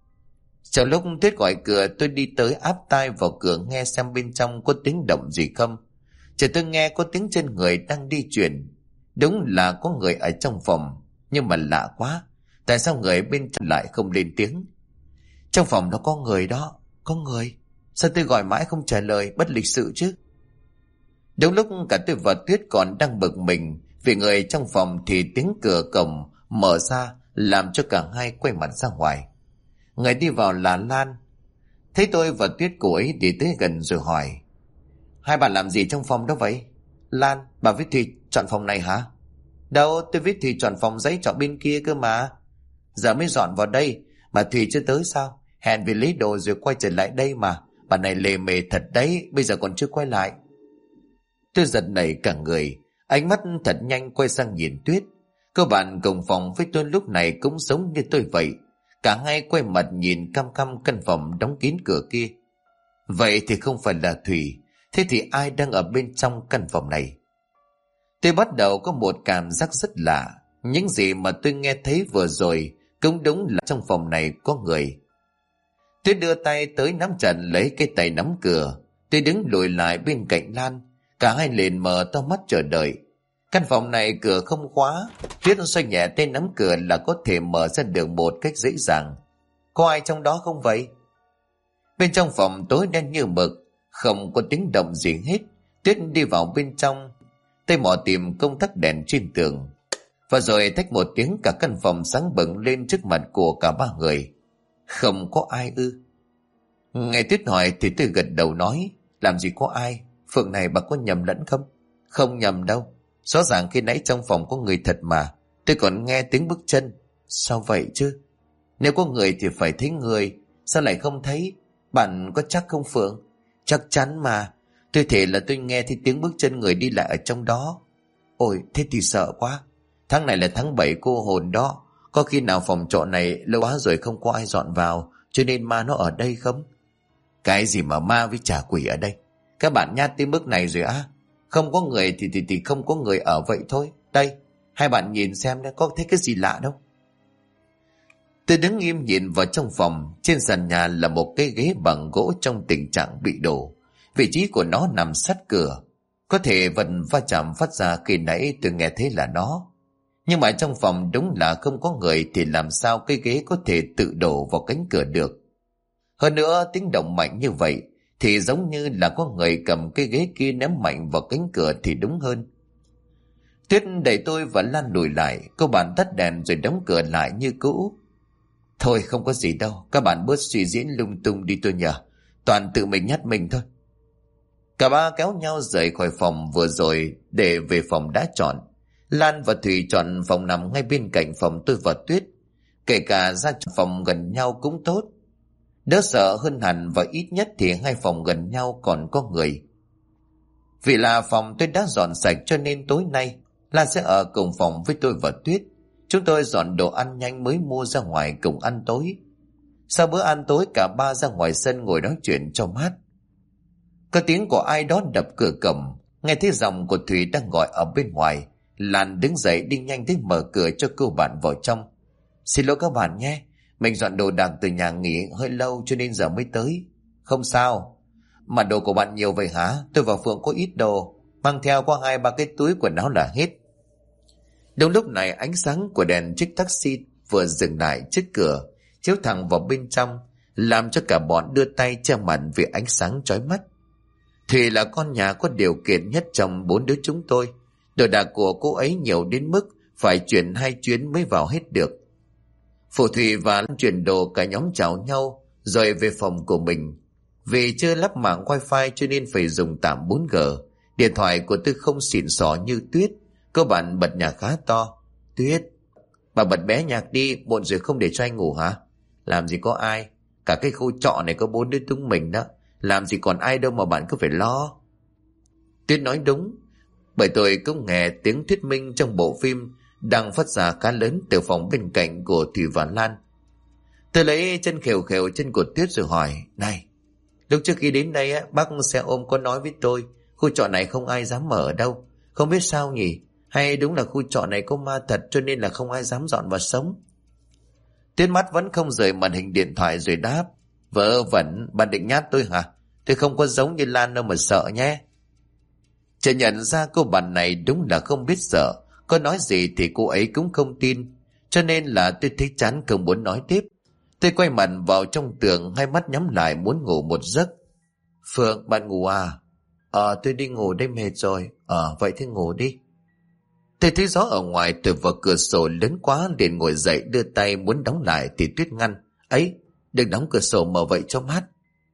Sau lúc Tuyết gọi cửa, tôi đi tới áp tai vào cửa nghe xem bên trong có tiếng động gì không. Chỉ tôi nghe có tiếng chân người đang đi chuyển. Đúng là có người ở trong phòng, nhưng mà lạ quá, tại sao người bên trong lại không lên tiếng? Trong phòng đó có người đó, có người. Sao tôi gọi mãi không trả lời, bất lịch sự chứ? Đúng lúc cả tôi và Tuyết còn đang bực mình vì người trong phòng thì tiếng cửa cổng mở ra làm cho cả hai quay mặt ra ngoài. Người đi vào là Lan. Thấy tôi và Tuyết, cô ấy đi tới gần rồi hỏi: hai bạn làm gì trong phòng đó vậy? Lan: bà với Thùy chọn phòng này hả? Đâu, tôi với Thùy chọn phòng giấy trọ bên kia cơ mà. Giờ mới dọn vào đây, bà Thùy chưa tới sao? Hẹn về lấy đồ rồi quay trở lại đây mà. Bà này lề mề thật đấy, bây giờ còn chưa quay lại. Tôi giật nảy cả người, ánh mắt thật nhanh quay sang nhìn Tuyết. Cô bạn cùng phòng với tôi lúc này cũng giống như tôi vậy. Cả hai quay mặt nhìn căm căm căn phòng đóng kín cửa kia. Vậy thì không phải là Thùy. Thế thì ai đang ở bên trong căn phòng này? Tôi bắt đầu có một cảm giác rất lạ. Những gì mà tôi nghe thấy vừa rồi cũng đúng là trong phòng này có người. Tôi đưa tay tới nắm chặt lấy cái tay nắm cửa. Tôi đứng lùi lại bên cạnh Lan. Cả hai liền mở to mắt chờ đợi. Căn phòng này cửa không khóa. Tuyết xoay nhẹ tay nắm cửa là có thể mở ra được một cách dễ dàng. Có ai trong đó không vậy? Bên trong phòng tối đen như mực, không có tiếng động gì hết. Tuyết đi vào bên trong, tay mò tìm công tắc đèn trên tường. Và rồi thách một tiếng, cả căn phòng sáng bừng lên trước mặt của cả ba người. Không có ai ư? Nghe Tuyết hỏi thì tôi gật đầu nói: làm gì có ai, Phượng này bà có nhầm lẫn không? Không nhầm đâu, rõ ràng khi nãy trong phòng có người thật mà. Tôi còn nghe tiếng bước chân. Sao vậy chứ? Nếu có người thì phải thấy người, sao lại không thấy? Bạn có chắc không Phượng? Chắc chắn mà, tôi thề là tôi nghe thấy tiếng bước chân người đi lại ở trong đó. Ôi thế thì sợ quá. Tháng này là tháng 7 cô hồn đó. Có khi nào phòng trọ này lâu quá rồi không có ai dọn vào, cho nên ma nó ở đây không? Cái gì mà ma với trả quỷ ở đây? Các bạn nhát tới mức này rồi á? Không có người thì không có người ở vậy thôi. Đây, hai bạn nhìn xem đã, có thấy cái gì lạ đâu. Tôi đứng im nhìn vào trong phòng. Trên sàn nhà là một cái ghế bằng gỗ trong tình trạng bị đổ. Vị trí của nó nằm sát cửa. Có thể vật va chạm phát ra khi nãy tôi nghe thấy là nó. Nhưng mà trong phòng đúng là không có người thì làm sao cái ghế có thể tự đổ vào cánh cửa được. Hơn nữa tiếng động mạnh như vậy thì giống như là có người cầm cái ghế kia ném mạnh vào cánh cửa thì đúng hơn. Tuyết đẩy tôi và Lan lùi lại. Cô bạn tắt đèn rồi đóng cửa lại như cũ. Thôi không có gì đâu, các bạn bớt suy diễn lung tung đi tôi nhờ. Toàn tự mình nhát mình thôi. Cả ba kéo nhau rời khỏi phòng vừa rồi để về phòng đã chọn. Lan và Thùy chọn phòng nằm ngay bên cạnh phòng tôi và Tuyết. Kể cả ra phòng gần nhau cũng tốt. Đỡ sợ hơn hẳn, và ít nhất thì hai phòng gần nhau còn có người. Vì là phòng tôi đã dọn sạch cho nên tối nay Lan sẽ ở cùng phòng với tôi và Tuyết. Chúng tôi dọn đồ ăn nhanh mới mua ra ngoài cùng ăn tối. Sau bữa ăn tối cả ba ra ngoài sân ngồi nói chuyện cho mát. Có tiếng của ai đó đập cửa cổng. Nghe thấy giọng của Thùy đang gọi ở bên ngoài. Lan đứng dậy đi nhanh tới mở cửa cho cô bạn vào trong. Xin lỗi các bạn nhé, mình dọn đồ đạc từ nhà nghỉ hơi lâu cho nên giờ mới tới. Không sao. Mà đồ của bạn nhiều vậy hả? Tôi và Phượng có ít đồ, mang theo qua 2-3 cái túi quần áo là hết. Đúng lúc này ánh sáng của đèn chiếc taxi vừa dừng lại trước cửa chiếu thẳng vào bên trong, làm cho cả bọn đưa tay che mặt vì ánh sáng chói mắt. Thùy là con nhà có điều kiện nhất trong 4 đứa chúng tôi. Đồ đạc của cô ấy nhiều đến mức phải chuyển 2 chuyến mới vào hết được. Phụ Thùy và chuyển đồ cả nhóm chào nhau rồi về phòng của mình. Vì chưa lắp mạng wifi cho nên phải dùng tạm 4G. Điện thoại của tôi không xịn sò như Tuyết. Cô bạn bật nhạc khá to. Tuyết, bà bật bé nhạc đi, muộn rồi không để cho anh ngủ hả? Làm gì có ai, cả cái khu trọ này có 4 đứa chúng mình đó. Làm gì còn ai đâu mà bạn cứ phải lo. Tuyết nói đúng, bởi tôi cũng nghe tiếng thuyết minh trong bộ phim đang phát ra khá lớn từ phòng bên cạnh của Thùy và Lan. Tôi lấy chân khều khều chân của Tuyết rồi hỏi: Này, lúc trước khi đến đây bác xe ôm có nói với tôi khu trọ này không ai dám mở đâu. Không biết sao nhỉ? Hay đúng là khu trọ này có ma thật cho nên là không ai dám dọn vào sống? Tuyết mắt vẫn không rời màn hình điện thoại rồi đáp: Vớ vẩn, bạn định nhát tôi hả? Tôi không có giống như Lan đâu mà sợ nhé. Chợt nhận ra cô bạn này đúng là không biết sợ. Có nói gì thì cô ấy cũng không tin, cho nên là tôi thấy chán không muốn nói tiếp. Tôi quay mặt vào trong tường, hai mắt nhắm lại muốn ngủ một giấc. Phượng, bạn ngủ à? Tôi đi ngủ đây, mệt rồi. Vậy thì ngủ đi. Tôi thấy gió ở ngoài từ vào cửa sổ lớn quá, liền ngồi dậy đưa tay muốn đóng lại thì Tuyết ngăn. Ấy, đừng đóng cửa sổ, mở vậy cho mát.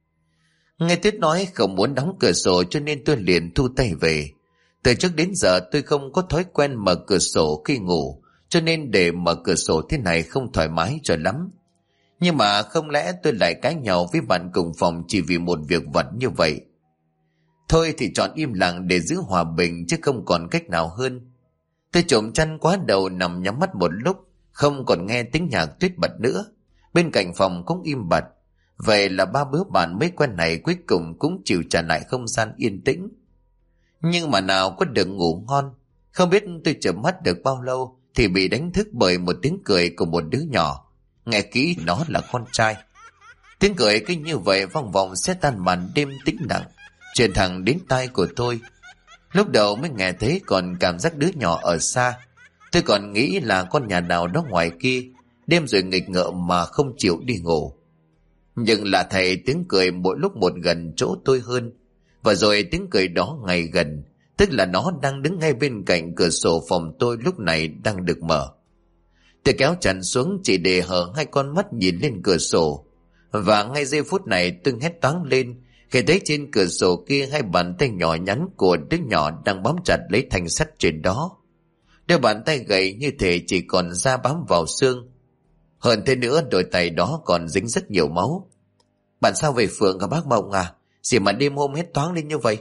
Nghe Tuyết nói không muốn đóng cửa sổ cho nên tôi liền thu tay về. Từ trước đến giờ tôi không có thói quen mở cửa sổ khi ngủ, cho nên để mở cửa sổ thế này không thoải mái cho lắm. Nhưng mà không lẽ tôi lại cãi nhau với bạn cùng phòng chỉ vì một việc vặt như vậy? Thôi thì chọn im lặng để giữ hòa bình chứ không còn cách nào hơn. Tôi trộm chăn quá đầu nằm nhắm mắt một lúc, không còn nghe tiếng nhạc Tuyết bật nữa. Bên cạnh phòng cũng im bặt. Vậy là ba bữa bạn mới quen này cuối cùng cũng chịu trả lại không gian yên tĩnh. Nhưng mà nào có được ngủ ngon. Không biết tôi chợp mắt được bao lâu thì bị đánh thức bởi một tiếng cười của một đứa nhỏ. Nghe kỹ, nó là con trai. Tiếng cười cứ như vậy vang vọng sẽ tan màn đêm tĩnh lặng, truyền thẳng đến tai của tôi. Lúc đầu mới nghe thấy còn cảm giác đứa nhỏ ở xa. Tôi còn nghĩ là con nhà nào đó ngoài kia, đêm rồi nghịch ngợm mà không chịu đi ngủ. Nhưng là thầy, tiếng cười mỗi lúc một gần chỗ tôi hơn. Và rồi tiếng cười đó ngày gần, tức là nó đang đứng ngay bên cạnh cửa sổ phòng tôi lúc này đang được mở. Tôi kéo chăn xuống chỉ để hở hai con mắt nhìn lên cửa sổ. Và ngay giây phút này tôi hét toáng lên khi thấy trên cửa sổ kia hai bàn tay nhỏ nhắn của đứa nhỏ đang bám chặt lấy thanh sắt trên đó. Đôi bàn tay gầy như thể chỉ còn da bám vào xương. Hơn thế nữa, đôi tay đó còn dính rất nhiều máu. Bạn sao về Phượng cả bác Mộng à? Gì mà đêm hôm hét toáng lên như vậy?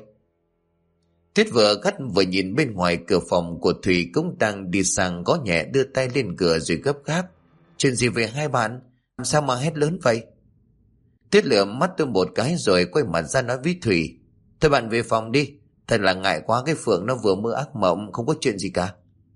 Tuyết vừa gắt vừa nhìn bên ngoài cửa phòng của Thùy cũng đang đi sang gõ nhẹ, đưa tay lên cửa rồi gấp gáp. Chuyện gì về hai bạn? Làm sao mà hét lớn vậy? Tuyết lườm mắt tôi một cái rồi quay mặt ra nói với Thùy. Thôi bạn về phòng đi. Thật là ngại quá, cái Phượng nó vừa mơ ác mộng, không có chuyện gì cả.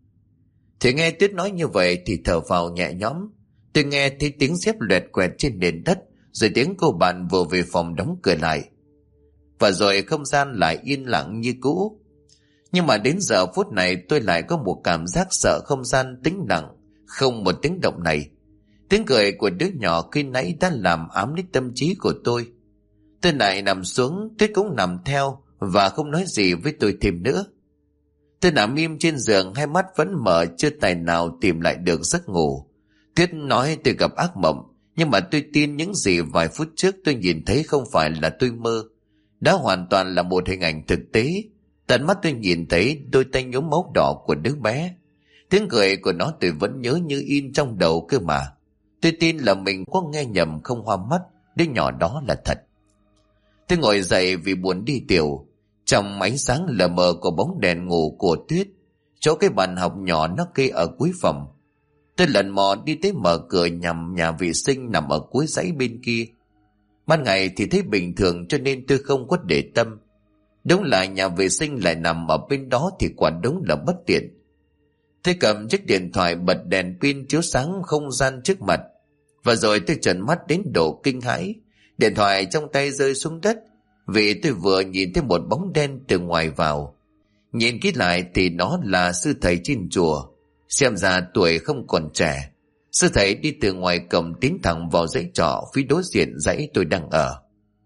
Thì nghe Tuyết nói như vậy thì thở vào nhẹ nhõm. Tôi nghe thấy tiếng dép loẹt quẹt trên nền đất, rồi tiếng cô bạn vừa về phòng đóng cửa lại. Và rồi không gian lại yên lặng như cũ. Nhưng mà đến giờ phút này tôi lại có một cảm giác sợ không gian tĩnh lặng, không một tiếng động này. Tiếng cười của đứa nhỏ khi nãy đã làm ám đến tâm trí của tôi. Tôi lại nằm xuống, Tuyết cũng nằm theo và không nói gì với tôi thêm nữa. Tôi nằm im trên giường, hai mắt vẫn mở, chưa tài nào tìm lại được giấc ngủ. Tuyết nói tôi gặp ác mộng, nhưng mà tôi tin những gì vài phút trước tôi nhìn thấy không phải là tôi mơ. Đó hoàn toàn là một hình ảnh thực tế. Tận mắt tôi nhìn thấy đôi tay nhuốm máu đỏ của đứa bé. Tiếng cười của nó tôi vẫn nhớ như in trong đầu cơ mà. Tôi tin là mình có nghe nhầm không hoa mắt, đứa nhỏ đó là thật. Tôi ngồi dậy vì buồn đi tiểu. Trong ánh sáng lờ mờ của bóng đèn ngủ của Tuyết, chỗ cái bàn học nhỏ nó kê ở cuối phòng. Tôi lần mò đi tới mở cửa nhằm nhà vệ sinh nằm ở cuối dãy bên kia. Ban ngày thì thấy bình thường cho nên tôi không có để tâm. Đúng là nhà vệ sinh lại nằm ở bên đó thì quả đúng là bất tiện. Tôi cầm chiếc điện thoại bật đèn pin chiếu sáng không gian trước mặt. Và rồi tôi trợn mắt đến độ kinh hãi. Điện thoại trong tay rơi xuống đất vì tôi vừa nhìn thấy một bóng đen từ ngoài vào. Nhìn kỹ lại thì nó là sư thầy trên chùa. Xem ra tuổi không còn trẻ. Sư thầy đi từ ngoài cổng tiến thẳng vào dãy trọ phía đối diện dãy tôi đang ở.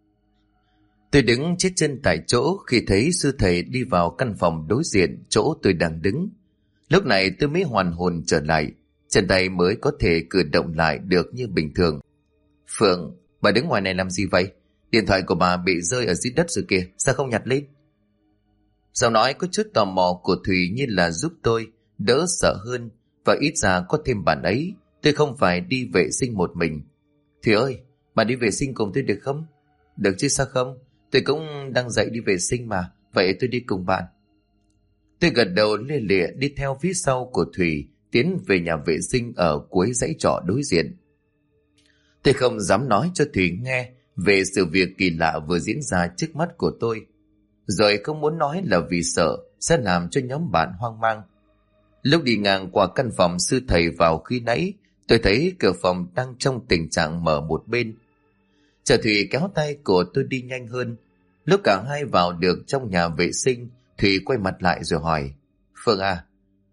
Tôi đứng chết chân tại chỗ khi thấy sư thầy đi vào căn phòng đối diện chỗ tôi đang đứng. Lúc này tôi mới hoàn hồn trở lại, chân tay mới có thể cử động lại được như bình thường. Phượng, bà đứng ngoài này làm gì vậy? Điện thoại của bà bị rơi ở dưới đất rồi kìa, sao không nhặt lên? Giọng nói có chút tò mò của Thùy như là giúp tôi đỡ sợ hơn, và ít ra có thêm bạn ấy, tôi không phải đi vệ sinh một mình. Thùy ơi, bà đi vệ sinh cùng tôi được không? Được chứ sao không? Tôi cũng đang dậy đi vệ sinh mà, vậy tôi đi cùng bạn. Tôi gật đầu lia lịa đi theo phía sau của Thùy tiến về nhà vệ sinh ở cuối dãy trọ đối diện. Tôi không dám nói cho Thùy nghe về sự việc kỳ lạ vừa diễn ra trước mắt của tôi, rồi không muốn nói là vì sợ sẽ làm cho nhóm bạn hoang mang. Lúc đi ngang qua căn phòng sư thầy vào khi nãy, tôi thấy cửa phòng đang trong tình trạng mở một bên. Chờ Thùy kéo tay của tôi đi nhanh hơn. Lúc cả hai vào được trong nhà vệ sinh, Thùy quay mặt lại rồi hỏi: Phương à,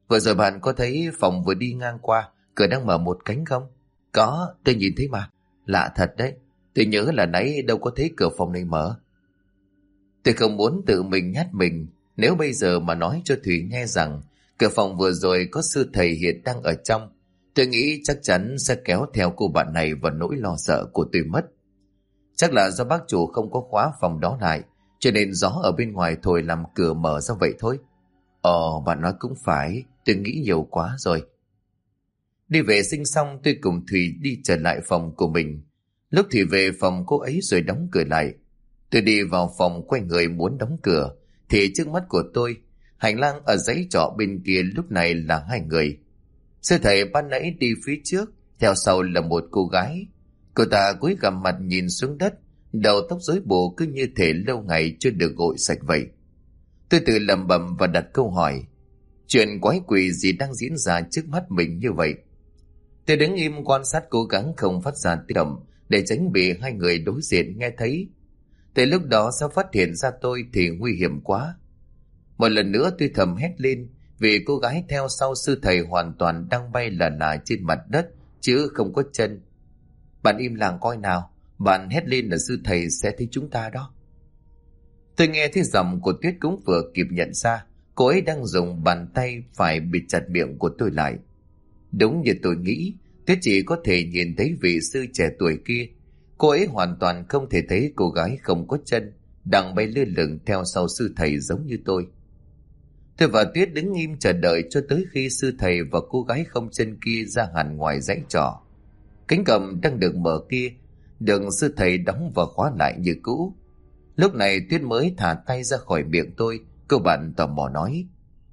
Vừa rồi bạn có thấy phòng vừa đi ngang qua, cửa đang mở một cánh không? Có, tôi nhìn thấy mà. Lạ thật đấy, tôi nhớ là nãy đâu có thấy cửa phòng này mở. Tôi không muốn tự mình nhát mình, nếu bây giờ mà nói cho Thủy nghe rằng cửa phòng vừa rồi có sư thầy hiện đang ở trong, tôi nghĩ chắc chắn sẽ kéo theo cô bạn này vào nỗi lo sợ của tôi mất. Chắc là do bác chủ không có khóa phòng đó lại, cho nên gió ở bên ngoài thổi làm cửa mở ra vậy thôi. Bạn nói cũng phải, tôi nghĩ nhiều quá rồi. Đi vệ sinh xong tôi cùng Thủy đi trở lại phòng của mình. Lúc Thủy về phòng cô ấy rồi đóng cửa lại. Tôi đi vào phòng quay người muốn đóng cửa, thì trước mắt của tôi, hành lang ở dãy trọ bên kia lúc này là hai người. Sư thầy ban nãy đi phía trước, theo sau là một cô gái. Cô ta cúi gằm mặt nhìn xuống đất, đầu tóc rối bù cứ như thể lâu ngày chưa được gội sạch vậy. Tôi tự lẩm bẩm và đặt câu hỏi, chuyện quái quỷ gì đang diễn ra trước mắt mình như vậy? Tôi đứng im quan sát, cố gắng không phát ra tiếng động để tránh bị hai người đối diện nghe thấy. Tới lúc đó sao phát hiện ra tôi thì nguy hiểm quá. Một lần nữa tôi thầm hét lên, vì cô gái theo sau sư thầy hoàn toàn đang bay là trên mặt đất chứ không có chân. Bạn im lặng coi nào, bạn hét lên là sư thầy sẽ thấy chúng ta đó. Tôi nghe thấy giọng của Tuyết cũng vừa kịp nhận ra, cô ấy đang dùng bàn tay phải bịt chặt miệng của tôi lại. Đúng như tôi nghĩ, Tuyết chỉ có thể nhìn thấy vị sư trẻ tuổi kia. Cô ấy hoàn toàn không thể thấy cô gái không có chân đang bay lơ lửng theo sau sư thầy giống như tôi. Tôi và Tuyết đứng im chờ đợi cho tới khi sư thầy và cô gái không chân kia ra hẳn ngoài dãy trọ. Cánh cổng đang được mở kia, được sư thầy đóng và khóa lại như cũ. Lúc này Tuyết mới thả tay ra khỏi miệng tôi. Cô bạn tò mò nói,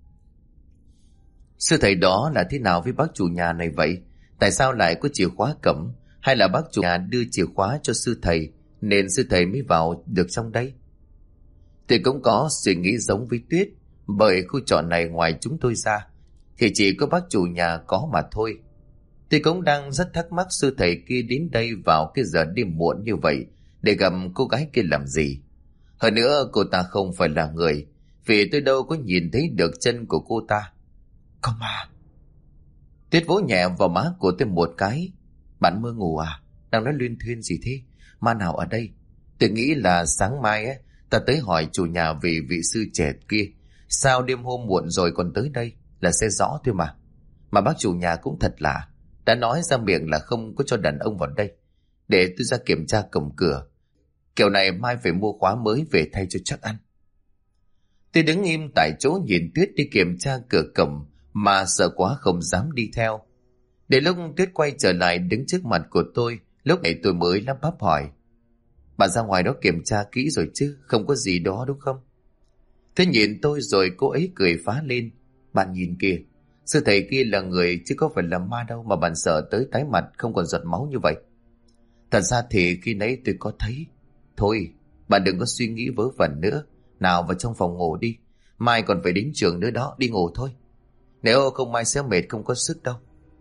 sư thầy đó là thế nào với bác chủ nhà này vậy? Tại sao lại có chìa khóa cổng? Hay là bác chủ nhà đưa chìa khóa cho sư thầy nên sư thầy mới vào được trong đây? Tôi cũng có suy nghĩ giống với Tuyết, bởi khu trọ này ngoài chúng tôi ra thì chỉ có bác chủ nhà có mà thôi. Tôi cũng đang rất thắc mắc sư thầy kia đến đây vào cái giờ đêm muộn như vậy để gặp cô gái kia làm gì. Hơn nữa cô ta không phải là người, vì tôi đâu có nhìn thấy được chân của cô ta. Có ma. Tuyết vỗ nhẹ vào má của tôi một cái. Bạn mơ ngủ à? Đang nói luyên thuyên gì thế? Ma nào ở đây? Tôi nghĩ là sáng mai ấy, ta tới hỏi chủ nhà về vị sư trẻ kia. Sao đêm hôm muộn rồi còn tới đây? Là sẽ rõ thôi mà. Mà bác chủ nhà cũng thật lạ, đã nói ra miệng là không có cho đàn ông vào đây. Để tôi ra kiểm tra cổng cửa. Kiểu này mai phải mua khóa mới về thay cho chắc ăn. Tôi đứng im tại chỗ nhìn Tuyết đi kiểm tra cửa cổng mà sợ quá không dám đi theo. Để lúc Tuyết quay trở lại đứng trước mặt của tôi, lúc này tôi mới lắp bắp hỏi, bạn ra ngoài đó kiểm tra kỹ rồi chứ, không có gì đó đúng không? Thế nhìn tôi rồi cô ấy cười phá lên. Bạn nhìn kìa, sư thầy kia là người chứ có phải là ma đâu mà bạn sợ tới tái mặt không còn giọt máu như vậy. Thật ra thì khi nãy tôi có thấy. Thôi, bạn đừng có suy nghĩ vớ vẩn nữa. Nào vào trong phòng ngủ đi. Mai còn phải đến trường nữa đó, đi ngủ thôi. Nếu không mai sẽ mệt không có sức đâu.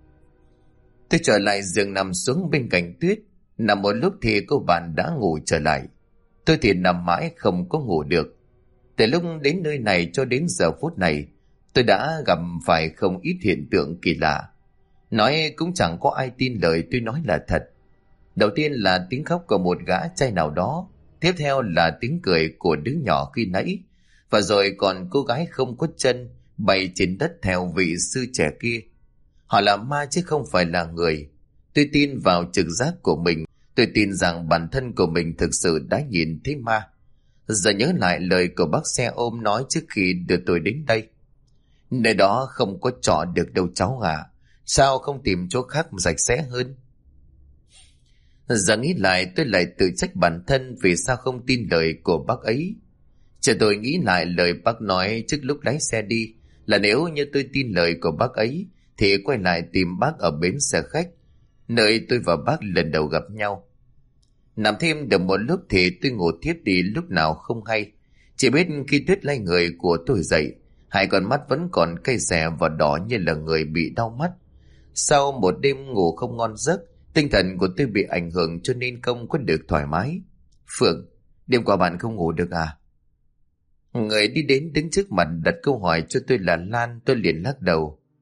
Tôi trở lại giường nằm xuống bên cạnh Tuyết. Nằm một lúc thì cô bạn đã ngủ trở lại. Tôi thì nằm mãi không có ngủ được. Từ lúc đến nơi này cho đến giờ phút này, tôi đã gặp phải không ít hiện tượng kỳ lạ. Nói cũng chẳng có ai tin lời tôi nói là thật. Đầu tiên là tiếng khóc của một gã trai nào đó. Tiếp theo là tiếng cười của đứa nhỏ khi nãy. Và rồi còn cô gái không có chân bay trên đất theo vị sư trẻ kia. Họ là ma chứ không phải là người. Tôi tin vào trực giác của mình. Tôi tin rằng bản thân của mình thực sự đã nhìn thấy ma. Giờ nhớ lại lời của bác xe ôm nói trước khi đưa tôi đến đây. Nơi đó không có trọ được đâu cháu à. Sao không tìm chỗ khác sạch sẽ hơn? Giờ nghĩ lại tôi lại tự trách bản thân vì sao không tin lời của bác ấy. Chờ tôi nghĩ lại lời bác nói trước lúc lái xe đi, là nếu như tôi tin lời của bác ấy thì quay lại tìm bác ở bến xe khách, nơi tôi và bác lần đầu gặp nhau. Nằm thêm được một lúc thì tôi ngủ thiếp đi lúc nào không hay. Chỉ biết khi Tuyết lay người của tôi dậy, hai con mắt vẫn còn cay xè và đỏ như là người bị đau mắt. Sau một đêm ngủ không ngon giấc, tinh thần của tôi bị ảnh hưởng cho nên không có được thoải mái. Phượng, đêm qua bạn không ngủ được à? Người đi đến đứng trước mặt đặt câu hỏi cho tôi là Lan. Tôi liền lắc đầu.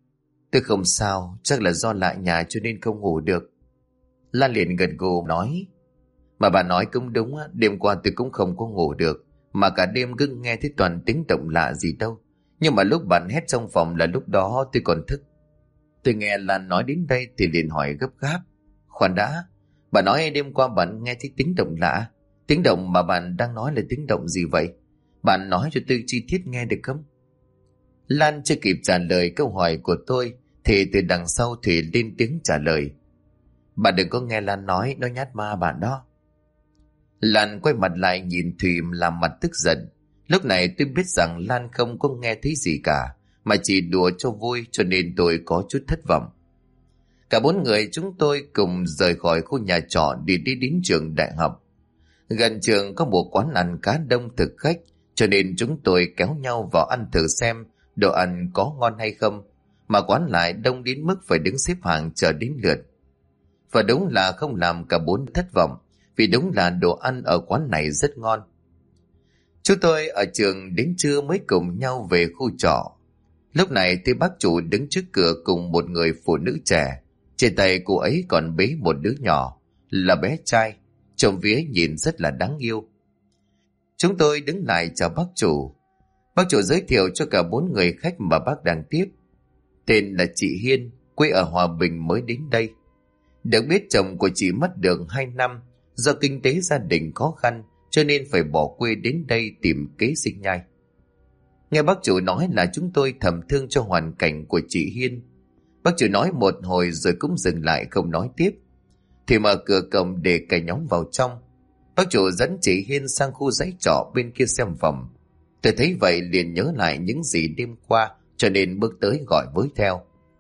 Tôi không sao, chắc là do lại nhà cho nên không ngủ được. Lan liền gật gù nói. Mà bà nói cũng đúng á, đêm qua tôi cũng không có ngủ được, mà cả đêm cứ nghe thấy toàn tiếng động lạ gì đâu. Nhưng mà lúc bạn hét trong phòng là lúc đó tôi còn thức. Tôi nghe Lan nói đến đây thì liền hỏi gấp gáp. Khoan đã, bà nói đêm qua bạn nghe thấy tiếng động lạ. Tiếng động mà bạn đang nói là tiếng động gì vậy? Bạn nói cho tôi chi tiết nghe được không? Lan chưa kịp trả lời câu hỏi của tôi thì từ đằng sau Thủy lên tiếng trả lời. Bạn đừng có nghe Lan nói, nó nhát ma bạn đó. Lan quay mặt lại nhìn Thủy làm mặt tức giận. Lúc này tôi biết rằng Lan không có nghe thấy gì cả, mà chỉ đùa cho vui, cho nên tôi có chút thất vọng. Cả bốn người chúng tôi cùng rời khỏi khu nhà trọ để đi đến trường đại học. Gần trường có một quán ăn khá đông thực khách, cho nên chúng tôi kéo nhau vào ăn thử xem đồ ăn có ngon hay không, mà quán lại đông đến mức phải đứng xếp hàng chờ đến lượt. Và đúng là không làm cả bốn thất vọng, vì đúng là đồ ăn ở quán này rất ngon. Chúng tôi ở trường đến trưa mới cùng nhau về khu trọ. Lúc này thì bác chủ đứng trước cửa cùng một người phụ nữ trẻ. Trên tay cô ấy còn bế một đứa nhỏ, là bé trai, trông vía nhìn rất là đáng yêu. Chúng tôi đứng lại chào bác chủ. Bác chủ giới thiệu cho cả bốn người khách mà bác đang tiếp. Tên là chị Hiên, quê ở Hòa Bình mới đến đây. Được biết chồng của chị mất được 2 năm, do kinh tế gia đình khó khăn cho nên phải bỏ quê đến đây tìm kế sinh nhai. Nghe bác chủ nói là chúng tôi thầm thương cho hoàn cảnh của chị Hiên. Bác chủ nói một hồi rồi cũng dừng lại không nói tiếp. Thì mở cửa cổng để cả nhóm vào trong. Bác chủ dẫn chị Hiên sang khu dãy trọ bên kia xem phòng. Tôi thấy vậy liền nhớ lại những gì đêm qua, cho nên bước tới gọi với theo.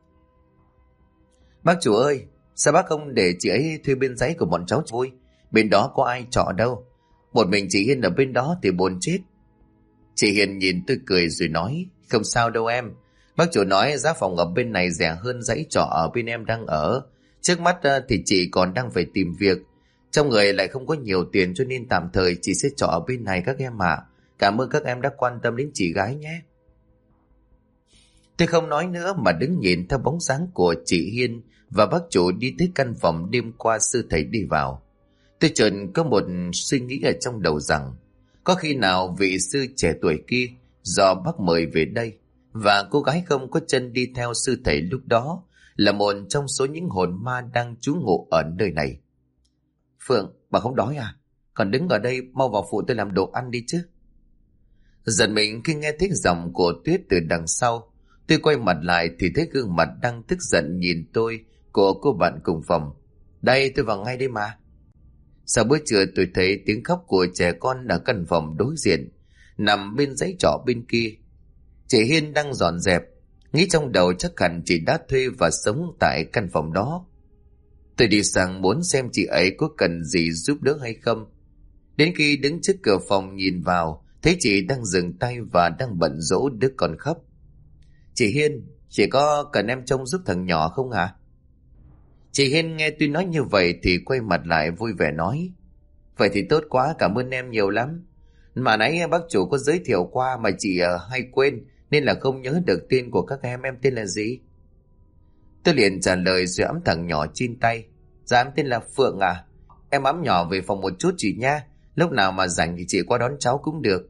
Bác chủ ơi, sao bác không để chị ấy thuê bên dãy của bọn cháu vui? Bên đó có ai trọ đâu. Một mình chị Hiên ở bên đó thì buồn chết. Chị Hiên nhìn tôi cười rồi nói, không sao đâu em. Bác chủ nói giá phòng ở bên này rẻ hơn dãy trọ ở bên em đang ở. Trước mắt thì chị còn đang phải tìm việc. Trong người lại không có nhiều tiền cho nên tạm thời chị sẽ trọ ở bên này các em ạ. Cảm ơn các em đã quan tâm đến chị gái nhé. Tôi không nói nữa mà đứng nhìn theo bóng dáng của chị Hiên và bác chủ đi tới căn phòng đêm qua sư thầy đi vào. Tôi chợt có một suy nghĩ ở trong đầu rằng có khi nào vị sư trẻ tuổi kia do bác mời về đây và cô gái không có chân đi theo sư thầy lúc đó là một trong số những hồn ma đang trú ngụ ở nơi này. Phượng, bà không đói à? Còn đứng ở đây mau vào phụ tôi làm đồ ăn đi chứ. Giật mình khi nghe thấy giọng của Tuyết từ đằng sau. Tôi quay mặt lại thì thấy gương mặt đang tức giận nhìn tôi của cô bạn cùng phòng. Đây, tôi vào ngay đây mà. Sau bữa trưa tôi thấy tiếng khóc của trẻ con ở căn phòng đối diện, nằm bên dãy trọ bên kia. Chị Hiên đang dọn dẹp, nghĩ trong đầu chắc hẳn chị đã thuê và sống tại căn phòng đó. Tôi đi sang muốn xem chị ấy có cần gì giúp đỡ hay không. Đến khi đứng trước cửa phòng nhìn vào, thấy chị đang dừng tay và đang bận dỗ đứa con khóc. Chị Hiên, chị có cần em trông giúp thằng nhỏ không hả? Chị Hiên nghe tôi nói như vậy thì quay mặt lại vui vẻ nói. Vậy thì tốt quá, cảm ơn em nhiều lắm. Mà nãy bác chủ có giới thiệu qua mà chị hay quên nên là không nhớ được tên của các em tên là gì? Tôi liền trả lời rồi ẵm thằng nhỏ trên tay. Dạ em tên là Phượng à. Em ẵm nhỏ về phòng một chút chị nha. Lúc nào mà rảnh thì chị qua đón cháu cũng được.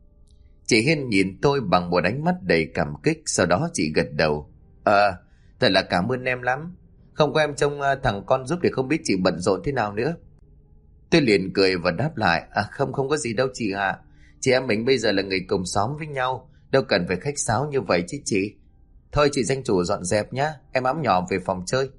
Chị Hiên nhìn tôi bằng một ánh mắt đầy cảm kích, sau đó chị gật đầu. Thật là cảm ơn em lắm. Không có em trông thằng con giúp thì không biết chị bận rộn thế nào nữa. Tôi liền cười và đáp lại. Không có gì đâu chị ạ. Chị em mình bây giờ là người cùng xóm với nhau, đâu cần phải khách sáo như vậy chứ chị. Thôi chị danh chủ dọn dẹp nhá, em ẵm nhỏ về phòng chơi.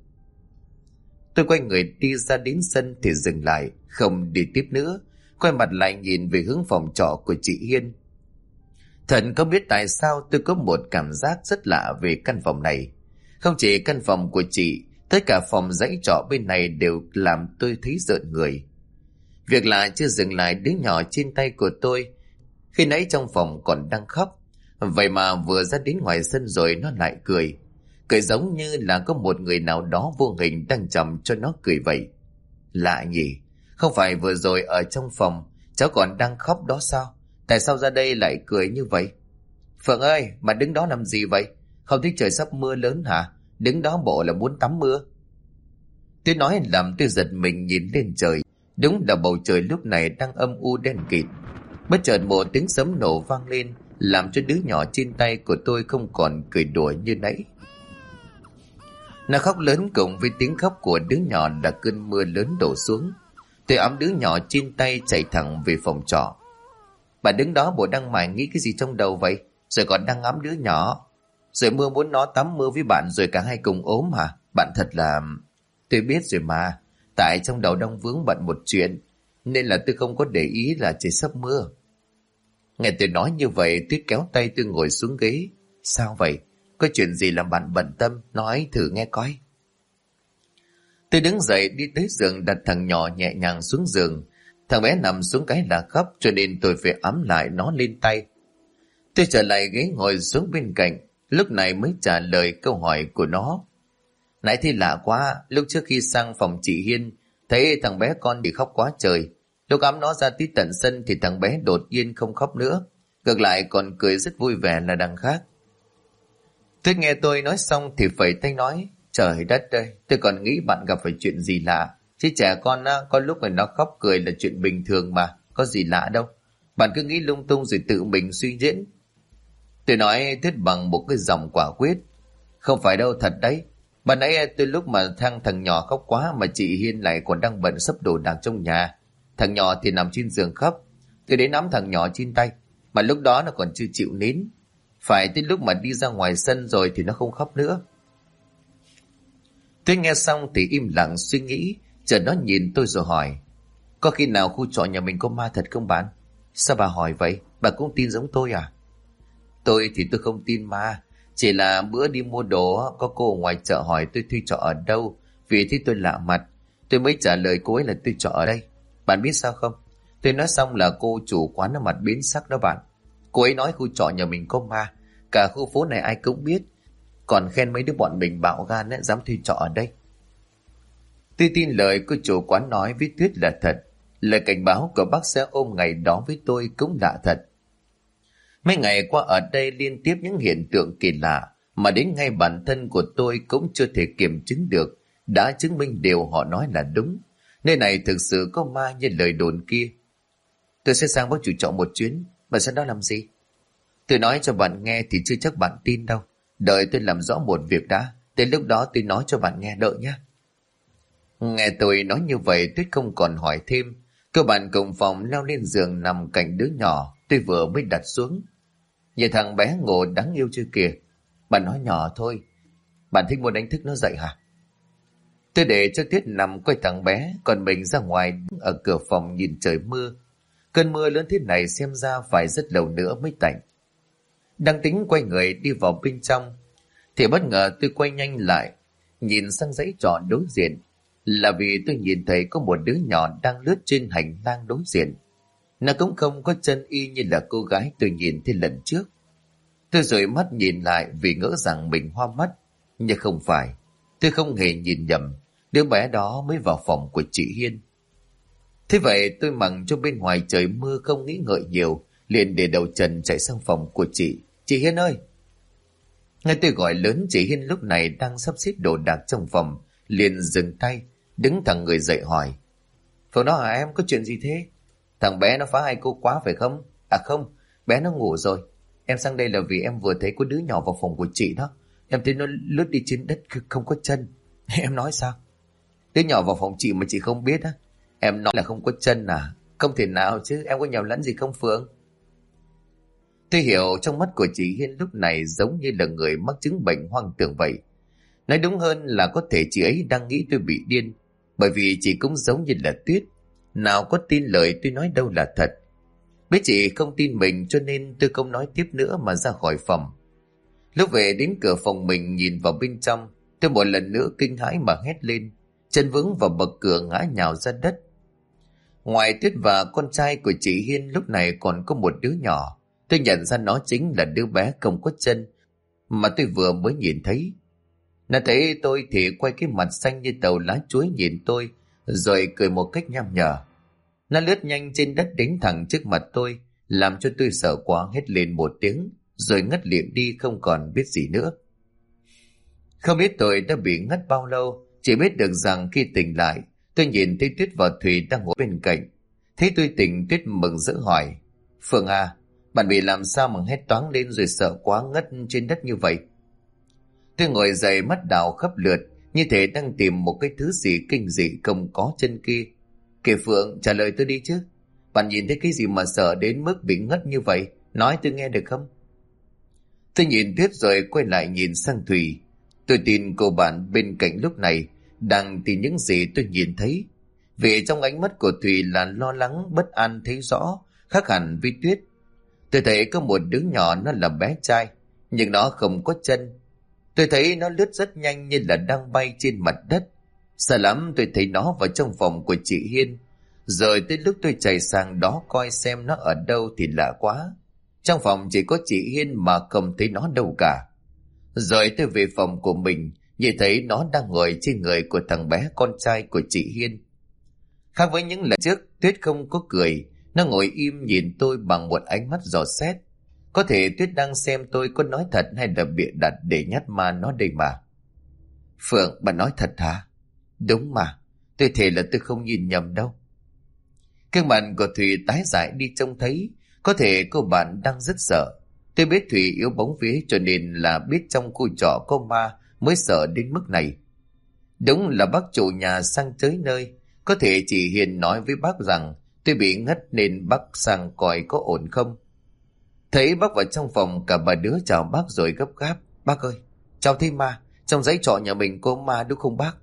Tôi quay người đi ra đến sân thì dừng lại, không đi tiếp nữa. Quay mặt lại nhìn về hướng phòng trọ của chị Hiên. Thật không biết tại sao tôi có một cảm giác rất lạ về căn phòng này. Không chỉ căn phòng của chị, tất cả phòng dãy trọ bên này đều làm tôi thấy rợn người. Việc lạ chưa dừng lại đứa nhỏ trên tay của tôi. Khi nãy trong phòng còn đang khóc, vậy mà vừa ra đến ngoài sân rồi nó lại cười. Cười giống như là có một người nào đó vô hình đang chầm cho nó cười vậy. Lạ nhỉ, không phải vừa rồi ở trong phòng cháu còn đang khóc đó sao? Tại sao ra đây lại cười như vậy? Phượng ơi, mà đứng đó làm gì vậy? Không thấy trời sắp mưa lớn hả? đứng đó bộ là muốn tắm mưa. Tôi nói làm tôi giật mình nhìn lên trời. Đúng là bầu trời lúc này đang âm u đen kịt. Bất chợt một tiếng sấm nổ vang lên, làm cho đứa nhỏ trên tay của tôi không còn cười đùa như nãy. Nó khóc lớn cùng với tiếng khóc của đứa nhỏ là cơn mưa lớn đổ xuống. Tôi ẵm đứa nhỏ trên tay chạy thẳng về phòng trọ. Bà đứng đó bộ đang mải nghĩ cái gì trong đầu vậy? Rồi còn đang ẵm đứa nhỏ. Rồi mưa muốn nó tắm mưa với bạn rồi cả hai cùng ốm hả? Bạn thật là... Tôi biết rồi mà. Tại trong đầu đang vướng bận một chuyện, nên là tôi không có để ý là trời sắp mưa. Nghe tôi nói như vậy, Tuyết kéo tay tôi ngồi xuống ghế. Sao vậy? Có chuyện gì làm bạn bận tâm? Nói thử nghe coi. Tôi đứng dậy đi tới giường, đặt thằng nhỏ nhẹ nhàng xuống giường. Thằng bé nằm xuống cái là khóc, cho nên tôi phải ẵm lại nó lên tay. Tôi trở lại ghế ngồi xuống bên cạnh, lúc này mới trả lời câu hỏi của nó. Nãy thì lạ quá, lúc trước khi sang phòng chị Hiên, thấy thằng bé con bị khóc quá trời. Lúc ẵm nó ra tí tận sân thì thằng bé đột nhiên không khóc nữa. Ngược lại còn cười rất vui vẻ là đằng khác. Tuyết nghe tôi nói xong thì phẩy tay nói, trời đất ơi, tôi còn nghĩ bạn gặp phải chuyện gì lạ. Chứ trẻ con á, có lúc mà nó khóc cười là chuyện bình thường mà, có gì lạ đâu. Bạn cứ nghĩ lung tung rồi tự mình suy diễn. Tôi nói Tuyết bằng một cái giọng quả quyết. Không phải đâu, thật đấy. Bạn nãy tôi lúc mà thằng nhỏ khóc quá mà chị Hiên lại còn đang bận sắp đồ đạc trong nhà. Thằng nhỏ thì nằm trên giường khóc. Tôi đến nắm thằng nhỏ trên tay, mà lúc đó nó còn chưa chịu nín. Phải tới lúc mà đi ra ngoài sân rồi thì nó không khóc nữa. Tôi nghe xong thì im lặng suy nghĩ, chợt nó nhìn tôi rồi hỏi, có khi nào khu trọ nhà mình có ma thật không bạn? Sao bà hỏi vậy? Bà cũng tin giống tôi à? Tôi thì tôi không tin ma. Chỉ là bữa đi mua đồ có cô ở ngoài chợ hỏi tôi thuê trọ ở đâu, vì thấy tôi lạ mặt. Tôi mới trả lời cô ấy là tôi trọ ở đây. Bạn biết sao không? Tôi nói xong là cô chủ quán ở mặt biến sắc đó bạn. Cô ấy nói khu trọ nhà mình có ma, cả khu phố này ai cũng biết. Còn khen mấy đứa bọn mình bạo gan ấy, dám thuê trọ ở đây. Tôi tin lời cô chủ quán nói với Tuyết là thật. Lời cảnh báo của bác xe ôm ngày đó với tôi cũng lạ thật. Mấy ngày qua ở đây liên tiếp những hiện tượng kỳ lạ mà đến ngay bản thân của tôi cũng chưa thể kiểm chứng được, đã chứng minh điều họ nói là đúng. Nơi này thực sự có ma như lời đồn kia. Tôi sẽ sang bác chủ trọ một chuyến. Bà sang đó làm gì? Tôi nói cho bạn nghe thì chưa chắc bạn tin đâu. Đợi tôi làm rõ một việc đã, tới lúc đó tôi nói cho bạn nghe, đợi nhé. Nghe tôi nói như vậy, Tuyết không còn hỏi thêm. Cô bạn cùng phòng leo lên giường nằm cạnh đứa nhỏ tôi vừa mới đặt xuống. Nhìn thằng bé ngủ đáng yêu chưa kìa. Bạn nói nhỏ thôi. Bạn thích muốn đánh thức nó dậy hả? Tôi để cho Tuyết nằm coi thằng bé, còn mình ra ngoài ở cửa phòng nhìn trời mưa. Cơn mưa lớn thế này xem ra phải rất lâu nữa mới tạnh. Đang tính quay người đi vào bên trong thì bất ngờ tôi quay nhanh lại, nhìn sang dãy trọ đối diện, là vì tôi nhìn thấy có một đứa nhỏ đang lướt trên hành lang đối diện. Nó cũng không có chân y như là cô gái tôi nhìn thấy lần trước. Tôi dụi mắt nhìn lại vì ngỡ rằng mình hoa mắt, nhưng không phải. Tôi không hề nhìn nhầm, đứa bé đó mới vào phòng của chị Hiên. Thế vậy tôi mặc cho bên ngoài trời mưa không nghĩ ngợi nhiều, liền để đầu trần chạy sang phòng của chị. Chị Hiên ơi! Nghe tôi gọi lớn, chị Hiên lúc này đang sắp xếp đồ đạc trong phòng, liền dừng tay, đứng thẳng người dậy hỏi. Phòng đó hả em, có chuyện gì thế? Thằng bé nó phá hai cô quá phải không? À không, bé nó ngủ rồi. Em sang đây là vì em vừa thấy có đứa nhỏ vào phòng của chị đó. Em thấy nó lướt đi trên đất không có chân. Em nói sao? Đứa nhỏ vào phòng chị mà chị không biết á? Em nói là không có chân à? Không thể nào chứ, em có nhầm lẫn gì không Phượng? Tôi hiểu trong mắt của chị Hiên lúc này giống như là người mắc chứng bệnh hoang tưởng vậy. Nói đúng hơn là có thể chị ấy đang nghĩ tôi bị điên, bởi vì chị cũng giống như là Tuyết, nào có tin lời tôi nói đâu là thật. Biết chị không tin mình cho nên tôi không nói tiếp nữa mà ra khỏi phòng. Lúc về đến cửa phòng mình nhìn vào bên trong, tôi một lần nữa kinh hãi mà hét lên, chân vững vào bậc cửa ngã nhào ra đất. Ngoài Tuyết và con trai của chị Hiên lúc này còn có một đứa nhỏ. Tôi nhận ra nó chính là đứa bé không có chân mà tôi vừa mới nhìn thấy. Nó thấy tôi thì quay cái mặt xanh như tàu lá chuối nhìn tôi, rồi cười một cách nham nhở. Nó lướt nhanh trên đất đến thẳng trước mặt tôi, làm cho tôi sợ quá hét lên một tiếng, rồi ngất liệm đi không còn biết gì nữa. Không biết tôi đã bị ngất bao lâu, chỉ biết được rằng khi tỉnh lại, tôi nhìn thấy Tuyết và Thùy đang ngồi bên cạnh. Thấy tôi tỉnh, Tuyết mừng rỡ hỏi: Phượng à, bạn bị làm sao mà hét toáng lên rồi sợ quá ngất trên đất như vậy? Tôi ngồi dậy, mắt đảo khắp lượt, như thể đang tìm một cái thứ gì kinh dị không có chân kia. Kìa Phượng, trả lời tôi đi chứ. Bạn nhìn thấy cái gì mà sợ đến mức bị ngất như vậy? Nói tôi nghe được không? Tôi nhìn Tuyết rồi quay lại nhìn sang Thùy. Tôi tin cô bạn bên cạnh lúc này đang tin những gì tôi nhìn thấy. Vì trong ánh mắt của Thùy là lo lắng, bất an thấy rõ, khác hẳn với Tuyết. Tôi thấy có một đứa nhỏ, nó là bé trai, nhưng nó không có chân. Tôi thấy nó lướt rất nhanh như là đang bay trên mặt đất. Sợ lắm tôi thấy nó vào trong phòng của chị Hiên. Rồi tới lúc tôi chạy sang đó coi xem nó ở đâu thì lạ quá. Trong phòng chỉ có chị Hiên mà không thấy nó đâu cả. Rồi tôi về phòng của mình, nhìn thấy nó đang ngồi trên người của thằng bé con trai của chị Hiên. Khác với những lần trước, Tuyết không có cười. Nó ngồi im nhìn tôi bằng một ánh mắt dò xét. Có thể Tuyết đang xem tôi có nói thật hay là bịa đặt để nhát ma nó đây mà. Phượng, bà nói thật hả? Đúng mà, tôi thề là tôi không nhìn nhầm đâu. Gương mặt của Thùy tái dại đi trông thấy. Có thể cô bạn đang rất sợ. Tôi biết Thùy yếu bóng vía, cho nên là biết trong khu trọ có ma mới sợ đến mức này. Đúng là bác chủ nhà sang tới nơi. Có thể chị Hiền nói với bác rằng tôi bị ngất nên bác sang coi có ổn không. Thấy bác vào trong phòng, cả ba đứa chào bác rồi gấp gáp: Bác ơi, cháu thấy ma, trong dãy trọ nhà mình có ma đúng không bác?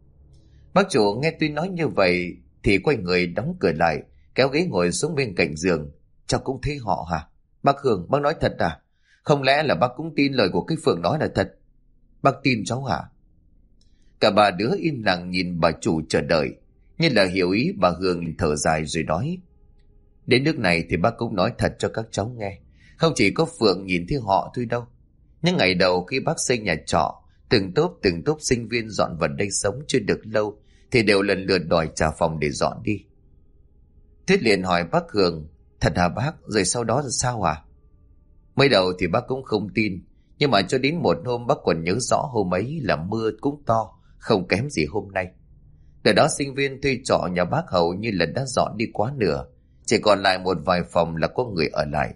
Bác chủ nghe tôi nói như vậy thì quay người đóng cửa lại, kéo ghế ngồi xuống bên cạnh giường. Cháu cũng thấy họ hả? Bác Hường, bác nói thật à? Không lẽ là bác cũng tin lời của cái Phượng nói là thật? Bác tin cháu hả? Cả ba đứa im lặng nhìn bà chủ chờ đợi. Như là hiểu ý, bà Hường thở dài rồi nói: Đến nước này thì bác cũng nói thật cho các cháu nghe. Không chỉ có Phượng nhìn thấy họ thôi đâu. Những ngày đầu khi bác xây nhà trọ, từng tốp sinh viên dọn vào đây sống chưa được lâu thì đều lần lượt đòi trả phòng để dọn đi. Tuyết liền hỏi bác Hường: Thật hả bác? Rồi sau đó là sao hả? Mới đầu thì bác cũng không tin, nhưng mà cho đến một hôm bác còn nhớ rõ hôm ấy là mưa cũng to, không kém gì hôm nay. Từ đó sinh viên thuê trọ nhà bác hầu như là đã dọn đi quá nửa, chỉ còn lại một vài phòng là có người ở lại.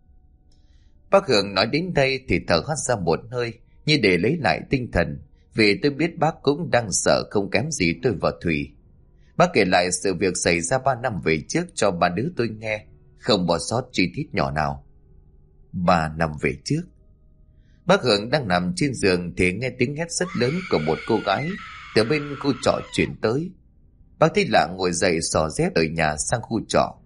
Bác Hường nói đến đây thì thở hắt ra một hơi, như để lấy lại tinh thần, vì tôi biết bác cũng đang sợ không kém gì tôi và Thùy. Bác kể lại sự việc xảy ra 3 năm về trước cho ba đứa tôi nghe, không bỏ sót chi tiết nhỏ nào. 3 năm về trước, bác Hường đang nằm trên giường thì nghe tiếng hét rất lớn của một cô gái từ bên khu trọ chuyển tới. Bác thấy lạ, ngồi dậy xỏ dép ở nhà sang khu trọ.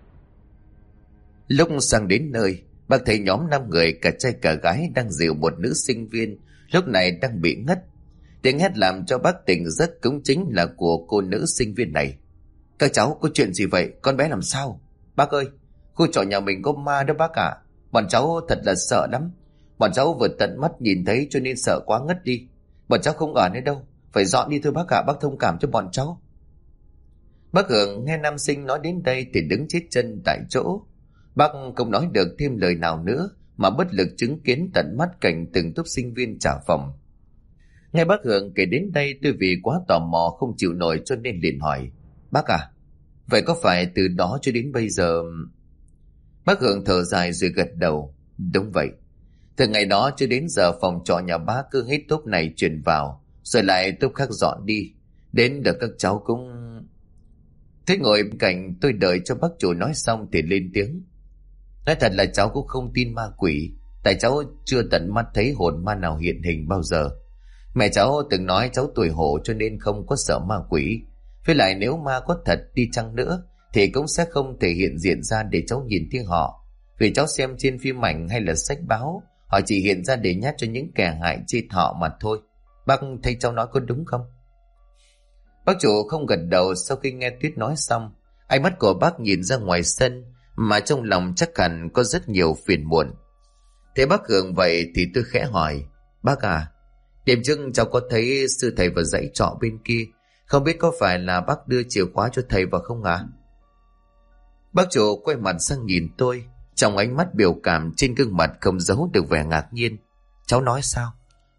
Lúc sang đến nơi, bác thấy nhóm 5 người cả trai cả gái đang dìu một nữ sinh viên lúc này đang bị ngất. Tiếng hét làm cho bác tỉnh giấc cũng chính là của cô nữ sinh viên này. Các cháu có chuyện gì vậy? Con bé làm sao? Bác ơi, khu trọ nhà mình có ma đó bác ạ. Bọn cháu thật là sợ lắm. Bọn cháu vừa tận mắt nhìn thấy cho nên sợ quá ngất đi. Bọn cháu không ở nữa đâu, phải dọn đi thôi bác ạ. Bác thông cảm cho bọn cháu. Bác Hưởng nghe nam sinh nói đến đây thì đứng chết chân tại chỗ. Bác không nói được thêm lời nào nữa, mà bất lực chứng kiến tận mắt cảnh từng tốp sinh viên trả phòng. Nghe bác Hưởng kể đến đây, tôi vì quá tò mò không chịu nổi cho nên liền hỏi: Bác à, vậy có phải từ đó cho đến bây giờ... Bác Hưởng thở dài rồi gật đầu: Đúng vậy. Từ ngày đó cho đến giờ phòng trọ nhà bác cứ hết tốp này chuyển vào, rồi lại tốp khác dọn đi. Đến được các cháu cũng... Thế ngồi bên cạnh tôi đợi cho bác chủ nói xong thì lên tiếng: Nói thật là cháu cũng không tin ma quỷ, tại cháu chưa tận mắt thấy hồn ma nào hiện hình bao giờ. Mẹ cháu từng nói cháu tuổi hổ cho nên không có sợ ma quỷ. Với lại nếu ma có thật đi chăng nữa thì cũng sẽ không thể hiện diện ra để cháu nhìn thấy họ. Vì cháu xem trên phim ảnh hay là sách báo, họ chỉ hiện ra để nhát cho những kẻ hại chết họ mà thôi. Bác thấy cháu nói có đúng không? Bác chủ không gật đầu. Sau khi nghe Tuyết nói xong, ánh mắt của bác nhìn ra ngoài sân, mà trong lòng chắc hẳn có rất nhiều phiền muộn. Thế bác Hưởng vậy thì tôi khẽ hỏi: Bác à, đêm trước cháu có thấy sư thầy vào dãy trọ bên kia, không biết có phải là bác đưa chìa khóa cho thầy vào không ạ? Bác chủ quay mặt sang nhìn tôi, trong ánh mắt biểu cảm trên gương mặt không giấu được vẻ ngạc nhiên. Cháu nói sao?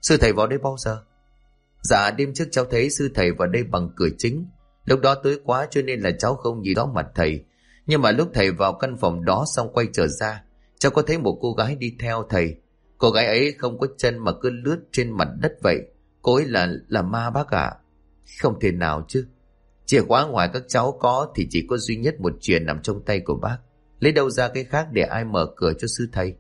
Sư thầy vào đây bao giờ? Dạ đêm trước cháu thấy sư thầy vào đây bằng cửa chính. Lúc đó tối quá cho nên là cháu không nhìn rõ mặt thầy. Nhưng mà lúc thầy vào căn phòng đó xong quay trở ra, cháu có thấy một cô gái đi theo thầy. Cô gái ấy không có chân mà cứ lướt trên mặt đất vậy. Cô ấy là ma bác ạ. Không thể nào chứ. Chìa khóa ngoài các cháu có thì chỉ có duy nhất một chìa nằm trong tay của bác. Lấy đâu ra cái khác để ai mở cửa cho sư thầy?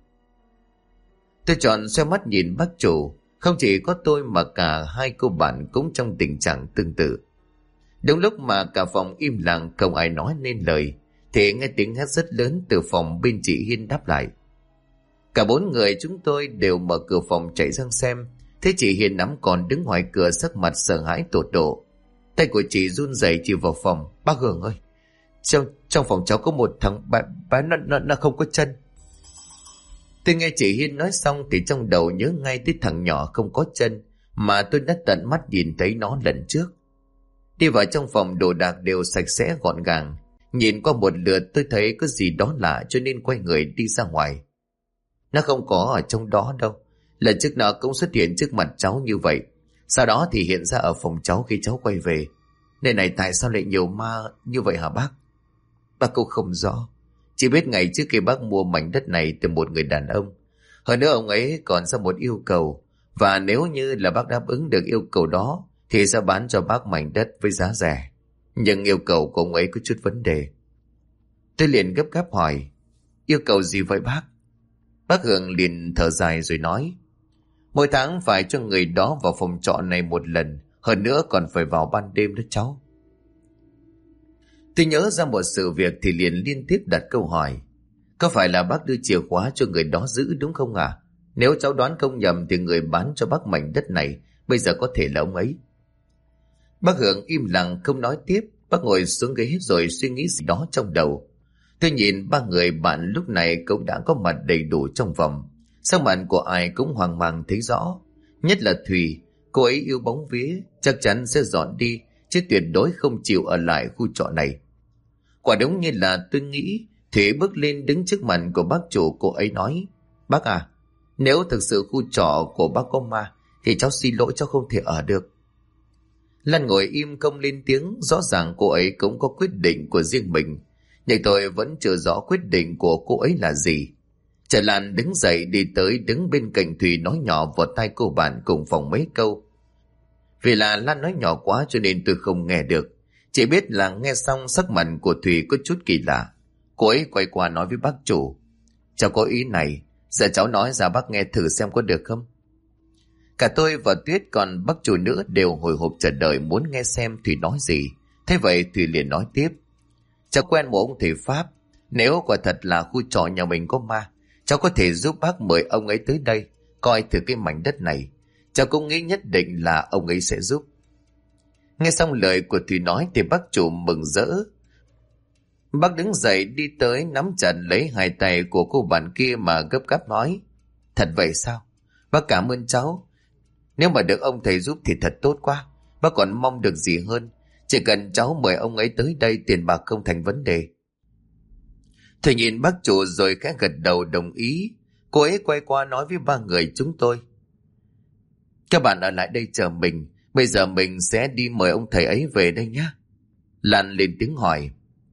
Tôi chọn xoay mắt nhìn bác chủ. Không chỉ có tôi mà cả hai cô bạn cũng trong tình trạng tương tự. Đúng lúc mà cả phòng im lặng không ai nói nên lời, thì nghe tiếng hét rất lớn từ phòng bên chị Hiên đáp lại. Cả bốn người chúng tôi đều mở cửa phòng chạy sang xem. Thế chị Hiên nắm còn đứng ngoài cửa sắc mặt sợ hãi tột độ. Tay của chị run rẩy chỉ vào phòng. Bác Hường ơi, trong phòng cháu có một thằng bé nó không có chân. Tôi nghe chị Hiên nói xong thì trong đầu nhớ ngay tới thằng nhỏ không có chân mà tôi đã tận mắt nhìn thấy nó lần trước. Đi vào trong phòng đồ đạc đều sạch sẽ gọn gàng. Nhìn qua một lượt tôi thấy có gì đó lạ cho nên quay người đi ra ngoài. Nó không có ở trong đó đâu. Lần trước nó cũng xuất hiện trước mặt cháu như vậy. Sau đó thì hiện ra ở phòng cháu khi cháu quay về. Nơi này tại sao lại nhiều ma như vậy hả bác? Bác cũng không rõ. Chỉ biết ngày trước khi bác mua mảnh đất này từ một người đàn ông. Hơn nữa ông ấy còn ra một yêu cầu. Và nếu như là bác đáp ứng được yêu cầu đó thì sẽ bán cho bác mảnh đất với giá rẻ. Nhưng yêu cầu của ông ấy có chút vấn đề. Tôi liền gấp gáp hỏi, yêu cầu gì vậy bác? Bác Hường liền thở dài rồi nói, mỗi tháng phải cho người đó vào phòng trọ này một lần, hơn nữa còn phải vào ban đêm đó cháu. Tôi nhớ ra một sự việc thì liền liên tiếp đặt câu hỏi, có phải là bác đưa chìa khóa cho người đó giữ đúng không ạ? Nếu cháu đoán không nhầm thì người bán cho bác mảnh đất này bây giờ có thể là ông ấy. Bác Hường im lặng không nói tiếp. Bác ngồi xuống ghế rồi suy nghĩ gì đó trong đầu. Tôi nhìn ba người bạn lúc này cũng đã có mặt đầy đủ trong phòng. Sắc mặt của ai cũng hoang mang thấy rõ. Nhất là Thùy, cô ấy yêu bóng vía, chắc chắn sẽ dọn đi, chứ tuyệt đối không chịu ở lại khu trọ này. Quả đúng như là tôi nghĩ. Thùy bước lên đứng trước mặt của bác chủ, cô ấy nói, bác à, nếu thực sự khu trọ của bác có ma thì cháu xin lỗi, cháu không thể ở được. Lan ngồi im không lên tiếng. Rõ ràng cô ấy cũng có quyết định của riêng mình, nhưng tôi vẫn chưa rõ quyết định của cô ấy là gì. Trà Lan đứng dậy đi tới đứng bên cạnh Thùy, nói nhỏ vào tai cô bạn cùng phòng mấy câu. Vì là Lan nói nhỏ quá cho nên tôi không nghe được. Chỉ biết là nghe xong sắc mặt của Thùy có chút kỳ lạ. Cô ấy quay qua nói với bác chủ, cháu có ý này, giờ cháu nói ra bác nghe thử xem có được không. Cả tôi và Tuyết còn bác chủ nữa đều hồi hộp chờ đợi muốn nghe xem Thùy nói gì. Thế vậy Thùy liền nói tiếp, cháu quen một ông thầy Pháp. Nếu quả thật là khu trọ nhà mình có ma, cháu có thể giúp bác mời ông ấy tới đây coi thử cái mảnh đất này. Cháu cũng nghĩ nhất định là ông ấy sẽ giúp. Nghe xong lời của Thùy nói thì bác chủ mừng rỡ. Bác đứng dậy đi tới nắm chặt lấy hai tay của cô bạn kia mà gấp gáp nói, thật vậy sao? Bác cảm ơn cháu. Nếu mà được ông thầy giúp thì thật tốt quá. Bác còn mong được gì hơn. Chỉ cần cháu mời ông ấy tới đây, tiền bạc không thành vấn đề. Thầy nhìn bác chủ rồi khẽ gật đầu đồng ý. Cô ấy quay qua nói với ba người chúng tôi, các bạn ở lại đây chờ mình. Bây giờ mình sẽ đi mời ông thầy ấy về đây nhé. Lan lên tiếng hỏi,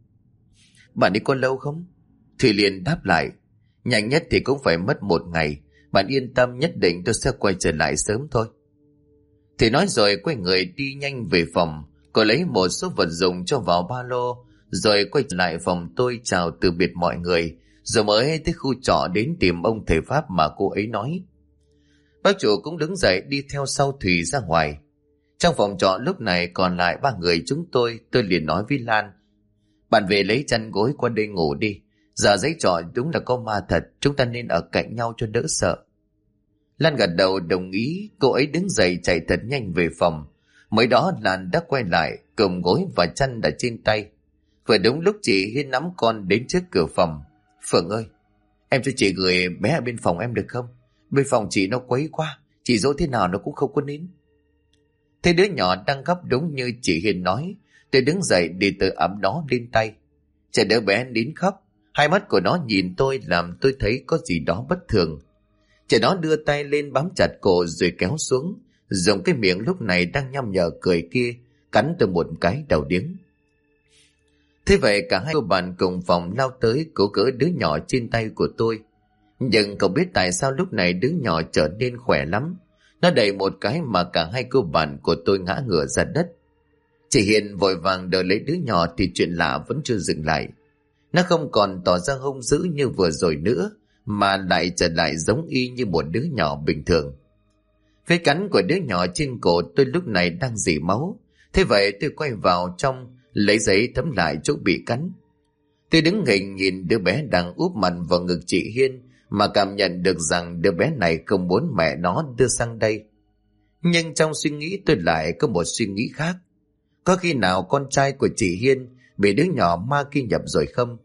bạn đi có lâu không? Thùy liền đáp lại, nhanh nhất thì cũng phải mất 1 ngày. Bạn yên tâm, nhất định tôi sẽ quay trở lại sớm thôi. Thì nói rồi quay người đi nhanh về phòng. Cô lấy một số vật dụng cho vào ba lô, rồi quay lại phòng tôi chào từ biệt mọi người, rồi mới tới khu trọ đến tìm ông thầy Pháp mà cô ấy nói. Bác chủ cũng đứng dậy đi theo sau Thùy ra ngoài. Trong phòng trọ lúc này còn lại 3 người chúng tôi liền nói với Lan, bạn về lấy chăn gối qua đây ngủ đi. Giờ giấy trọ đúng là có ma thật, chúng ta nên ở cạnh nhau cho đỡ sợ. Lan gật đầu đồng ý. Cô ấy đứng dậy chạy thật nhanh về phòng. Mới đó Lan đã quay lại cầm gối và chăn đặt trên tay. Vừa đúng lúc chị Hiên nắm con đến trước cửa phòng. Phượng ơi, em cho chị gửi bé ở bên phòng em được không? Bên phòng chị nó quấy quá, chị dỗ thế nào nó cũng không có nín. Thế đứa nhỏ đang gấp đúng như chị Hiên nói. Tôi đứng dậy đi từ ấm nó lên tay. Trẻ đứa bé nín khóc. Hai mắt của nó nhìn tôi làm tôi thấy có gì đó bất thường. Trẻ đó đưa tay lên bám chặt cổ rồi kéo xuống, dùng cái miệng lúc này đang nhăm nhở cười kia cắn tôi một cái đầu điếng. Thế vậy cả hai cô bạn cùng phòng lao tới cứu cỡ đứa nhỏ trên tay của tôi. Nhưng cậu biết tại sao lúc này đứa nhỏ trở nên khỏe lắm. Nó đẩy một cái mà cả hai cô bạn của tôi ngã ngửa ra đất. Chị Hiền vội vàng đỡ lấy đứa nhỏ thì chuyện lạ vẫn chưa dừng lại. Nó không còn tỏ ra hung dữ như vừa rồi nữa, mà lại trở lại giống y như một đứa nhỏ bình thường. Vết cắn của đứa nhỏ trên cổ tôi lúc này đang rỉ máu. Thế vậy tôi quay vào trong lấy giấy thấm lại chỗ bị cắn. Tôi đứng hình nhìn đứa bé đang úp mặt vào ngực chị Hiên mà cảm nhận được rằng đứa bé này không muốn mẹ nó đưa sang đây. Nhưng trong suy nghĩ tôi lại có một suy nghĩ khác. Có khi nào con trai của chị Hiên bị đứa nhỏ ma kia nhập rồi không?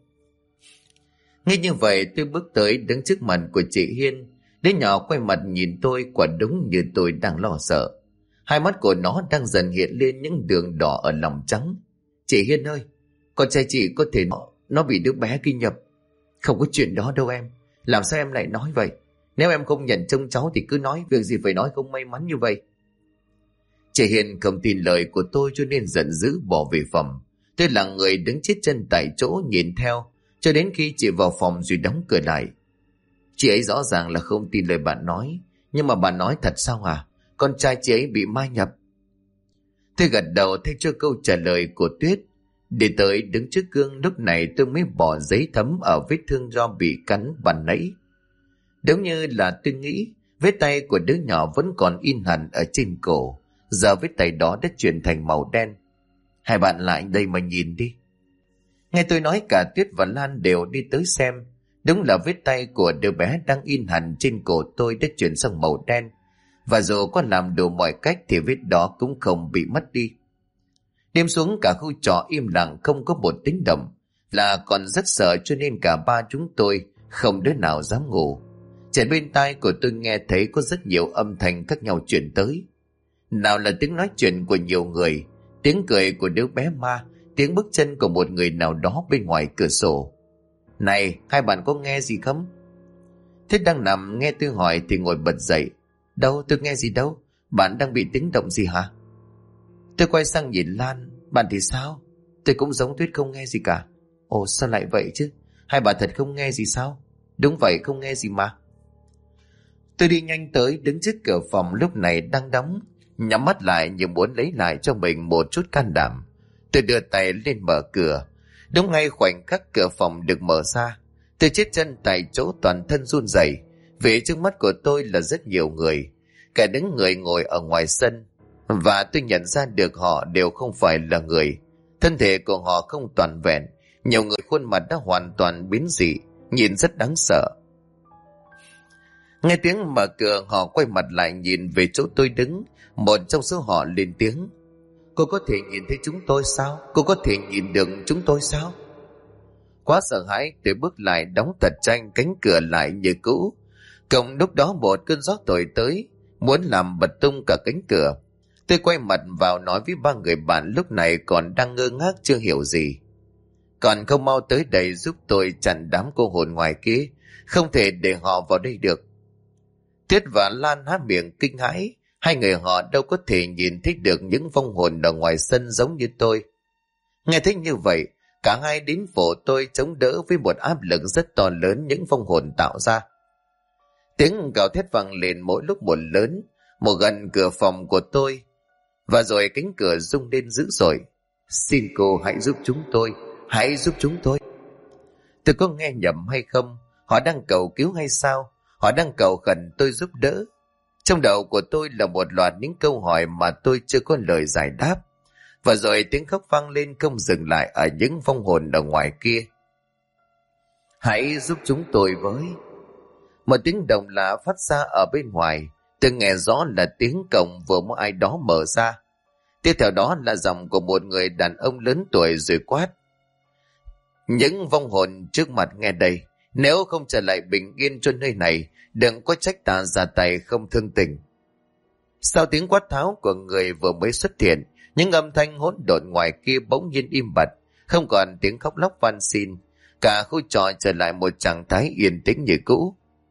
Ngay như vậy tôi bước tới đứng trước mặt của chị Hiên. Đứa nhỏ quay mặt nhìn tôi, quả đúng như tôi đang lo sợ. Hai mắt của nó đang dần hiện lên những đường đỏ ở lòng trắng. Chị Hiên ơi, con trai chị có thể nó bị đứa bé kia nhập. Không có chuyện đó đâu em. Làm sao em lại nói vậy? Nếu em không nhận trông cháu thì cứ nói, việc gì phải nói không may mắn như vậy. Chị Hiền không tin lời của tôi cho nên giận dữ bỏ về phòng. Tôi là người đứng chết chân tại chỗ nhìn theo cho đến khi chị vào phòng rồi đóng cửa lại. Chị ấy rõ ràng là không tin lời bạn nói. Nhưng mà bạn nói thật sao à? Con trai chị ấy bị ma nhập. Tôi gật đầu thay cho câu trả lời của Tuyết. Đi tới đứng trước gương lúc này tôi mới bỏ giấy thấm ở vết thương do bị cắn ban nãy. Đúng như là tôi nghĩ, vết tay của đứa nhỏ vẫn còn in hẳn ở trên cổ. Giờ vết tay đó đã chuyển thành màu đen. Hai bạn lại đây mà nhìn đi. Nghe tôi nói cả Tuyết và Lan đều đi tới xem. Đúng là vết tay của đứa bé đang in hẳn trên cổ tôi đã chuyển sang màu đen. Và dù có làm đủ mọi cách thì vết đó cũng không bị mất đi. Đêm xuống cả khu trọ im lặng không có một tiếng động. Là còn rất sợ cho nên cả ba chúng tôi không đứa nào dám ngủ. Trên bên tai của tôi nghe thấy có rất nhiều âm thanh khác nhau chuyển tới. Nào là tiếng nói chuyện của nhiều người, tiếng cười của đứa bé ma, tiếng bước chân của một người nào đó bên ngoài cửa sổ. Này, hai bạn có nghe gì không? Thế đang nằm nghe tôi hỏi thì ngồi bật dậy. Đâu, tôi nghe gì đâu, bạn đang bị tiếng động gì hả? Tôi quay sang nhìn Lan, bạn thì sao? Tôi cũng giống Tuyết không nghe gì cả. Ồ, sao lại vậy chứ? Hai bà thật không nghe gì sao? Đúng vậy, không nghe gì mà. Tôi đi nhanh tới đứng trước cửa phòng lúc này đang đóng, nhắm mắt lại như muốn lấy lại cho mình một chút can đảm. Tôi đưa tay lên mở cửa. Đúng ngay khoảnh khắc cửa phòng được mở ra, tôi chết chân tại chỗ toàn thân run rẩy. Vì trước mắt của tôi là rất nhiều người, cả những người ngồi ở ngoài sân. Và tôi nhận ra được họ đều không phải là người. Thân thể của họ không toàn vẹn. Nhiều người khuôn mặt đã hoàn toàn biến dị, nhìn rất đáng sợ. Nghe tiếng mở cửa họ quay mặt lại nhìn về chỗ tôi đứng. Một trong số họ lên tiếng. Cô có thể nhìn thấy chúng tôi sao? Cô có thể nhìn được chúng tôi sao? Quá sợ hãi tôi bước lại đóng thật nhanh cánh cửa lại như cũ. Cộng lúc đó một cơn gió thổi tới, muốn làm bật tung cả cánh cửa. Tôi quay mặt vào nói với ba người bạn lúc này còn đang ngơ ngác chưa hiểu gì. Còn không mau tới đây giúp tôi chặn đám cô hồn ngoài kia, không thể để họ vào đây được. Tuyết và Lan há miệng kinh hãi, hai người họ đâu có thể nhìn thấy được những vong hồn ở ngoài sân giống như tôi. Nghe thấy như vậy, cả hai đến vỗ tôi chống đỡ với một áp lực rất to lớn những vong hồn tạo ra. Tiếng gào thét vang lên mỗi lúc một lớn, một gần cửa phòng của tôi. Và rồi cánh cửa rung lên dữ dội. Xin cô hãy giúp chúng tôi, hãy giúp chúng tôi. Tôi có nghe nhầm hay không? Họ đang cầu cứu hay sao? Họ đang cầu khẩn tôi giúp đỡ. Trong đầu của tôi là một loạt những câu hỏi mà tôi chưa có lời giải đáp. Và rồi tiếng khóc vang lên không dừng lại ở những vong hồn ở ngoài kia. Hãy giúp chúng tôi với. Một tiếng động lạ phát ra ở bên ngoài. Tôi nghe rõ là tiếng cổng vừa có ai đó mở ra. Tiếp theo đó là giọng của một người đàn ông lớn tuổi rồi quát. Những vong hồn trước mặt nghe đây, nếu không trở lại bình yên cho nơi này, đừng có trách ta ra tay không thương tình. Sau tiếng quát tháo của người vừa mới xuất hiện, những âm thanh hỗn độn ngoài kia bỗng nhiên im bặt, không còn tiếng khóc lóc van xin. Cả khu trò trở lại một trạng thái yên tĩnh như cũ.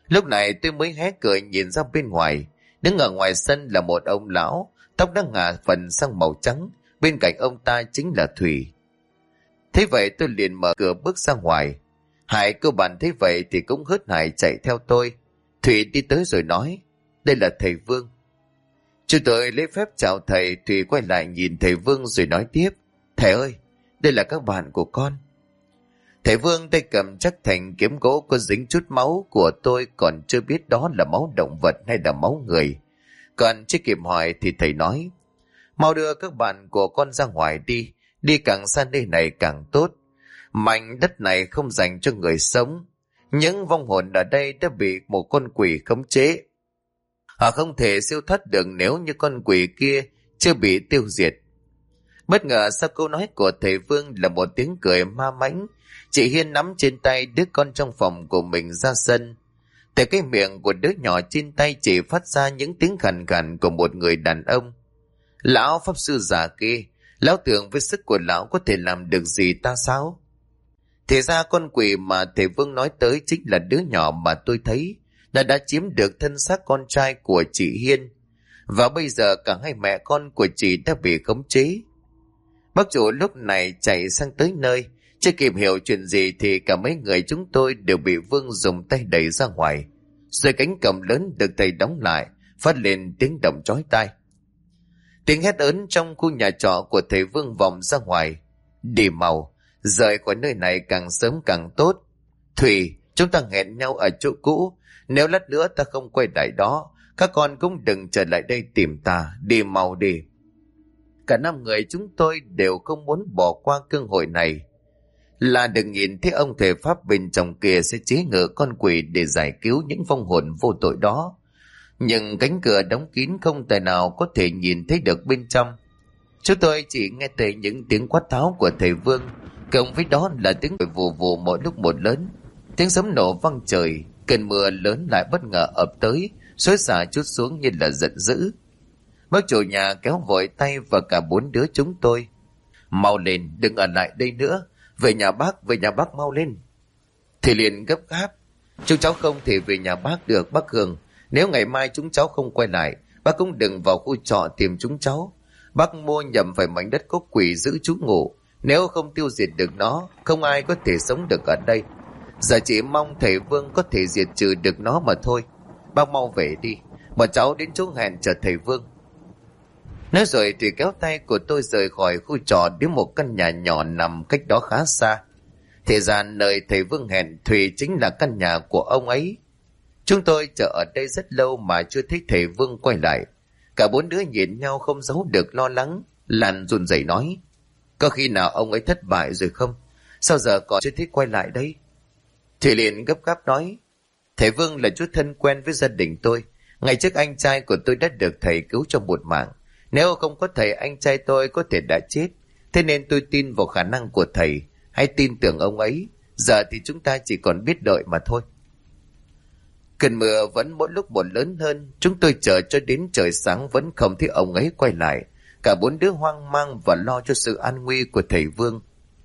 Lúc này tôi mới hé cười nhìn ra bên ngoài. Đứng ở ngoài sân là một ông lão, tóc đã ngả phần sang màu trắng. Bên cạnh ông ta chính là Thủy. Thế vậy tôi liền mở cửa bước ra ngoài. Hải cơ bản thấy vậy thì cũng hớt hải chạy theo tôi. Thủy đi tới rồi nói, đây là thầy Vương. Chúng tôi lễ phép chào thầy. Thủy quay lại nhìn thầy Vương rồi nói tiếp, thầy ơi, đây là các bạn của con. Thầy Vương tay cầm chắc thành kiếm gỗ có dính chút máu của tôi, còn chưa biết đó là máu động vật hay là máu người. Còn chưa kịp hỏi thì thầy nói, mau đưa các bạn của con ra ngoài đi, đi càng xa nơi này càng tốt. Mảnh đất này không dành cho người sống. Những vong hồn ở đây đã bị một con quỷ khống chế. Họ không thể siêu thoát được nếu như con quỷ kia chưa bị tiêu diệt. Bất ngờ sau câu nói của thầy Vương là một tiếng cười ma mãnh. Chị Hiên nắm trên tay đứa con trong phòng của mình ra sân. Từ cái miệng của đứa nhỏ trên tay chỉ phát ra những tiếng khàn khàn của một người đàn ông. Lão pháp sư già kia, lão tưởng với sức của lão có thể làm được gì ta sao? Thì ra con quỷ mà thầy Vương nói tới chính là đứa nhỏ mà tôi thấy đã chiếm được thân xác con trai của chị Hiên. Và bây giờ cả hai mẹ con của chị đã bị khống chế. Bác chủ lúc này chạy sang tới nơi. Chưa kịp hiểu chuyện gì thì cả mấy người chúng tôi đều bị Vương dùng tay đẩy ra ngoài. Rồi cánh cổng lớn được thầy đóng lại, phát lên tiếng động chói tai. Tiếng hét ớn trong khu nhà trọ của thầy Vương vọng ra ngoài. Đi mau, rời khỏi nơi này càng sớm càng tốt. Thủy, chúng ta hẹn nhau ở chỗ cũ. Nếu lát nữa ta không quay lại đó, các con cũng đừng trở lại đây tìm ta. Đi mau đi. Cả 5 người chúng tôi đều không muốn bỏ qua cơ hội này. Là đừng nhìn thấy ông thầy Pháp bên trong kia sẽ chế ngự con quỷ để giải cứu những vong hồn vô tội đó. Nhưng cánh cửa đóng kín không tài nào có thể nhìn thấy được bên trong. Chúng tôi chỉ nghe thấy những tiếng quát tháo của thầy Vương, cộng với đó là tiếng cười vù vù mỗi lúc một lớn. Tiếng sấm nổ vang trời, cơn mưa lớn lại bất ngờ ập tới, xối xả chút xuống như là giận dữ. Bác chủ nhà kéo vội tay và cả 4 đứa chúng tôi. Mau lên, đừng ở lại đây nữa. Về nhà bác mau lên. Thì liền gấp gáp. Chúng cháu không thể về nhà bác được bác Cường. Nếu ngày mai chúng cháu không quay lại, bác cũng đừng vào khu trọ tìm chúng cháu. Bác mua nhầm phải mảnh đất có quỷ giữ trú ngụ. Nếu không tiêu diệt được nó, không ai có thể sống được ở đây. Giờ chỉ mong thầy Vương có thể diệt trừ được nó mà thôi. Bác mau về đi. Bọn cháu đến chỗ hẹn chờ thầy Vương. Nói rồi thì kéo tay của tôi rời khỏi khu trọ đến một căn nhà nhỏ nằm cách đó khá xa. Thì ra nơi thầy Vương hẹn Thùy chính là căn nhà của ông ấy. Chúng tôi chờ ở đây rất lâu mà chưa thấy thầy Vương quay lại. Cả 4 đứa nhìn nhau không giấu được lo lắng. Lan run rẩy nói, có khi nào ông ấy thất bại rồi không? Sao giờ còn chưa thấy quay lại đây? Thùy liền gấp gáp nói, thầy Vương là chú thân quen với gia đình tôi. Ngày trước anh trai của tôi đã được thầy cứu cho một mạng. Nếu không có thầy, anh trai tôi có thể đã chết. Thế nên tôi tin vào khả năng của thầy. Hãy tin tưởng ông ấy. Giờ thì chúng ta chỉ còn biết đợi mà thôi. Cơn mưa vẫn mỗi lúc một lớn hơn. Chúng tôi chờ cho đến trời sáng vẫn không thấy ông ấy quay lại. Cả 4 đứa hoang mang và lo cho sự an nguy của thầy Vương.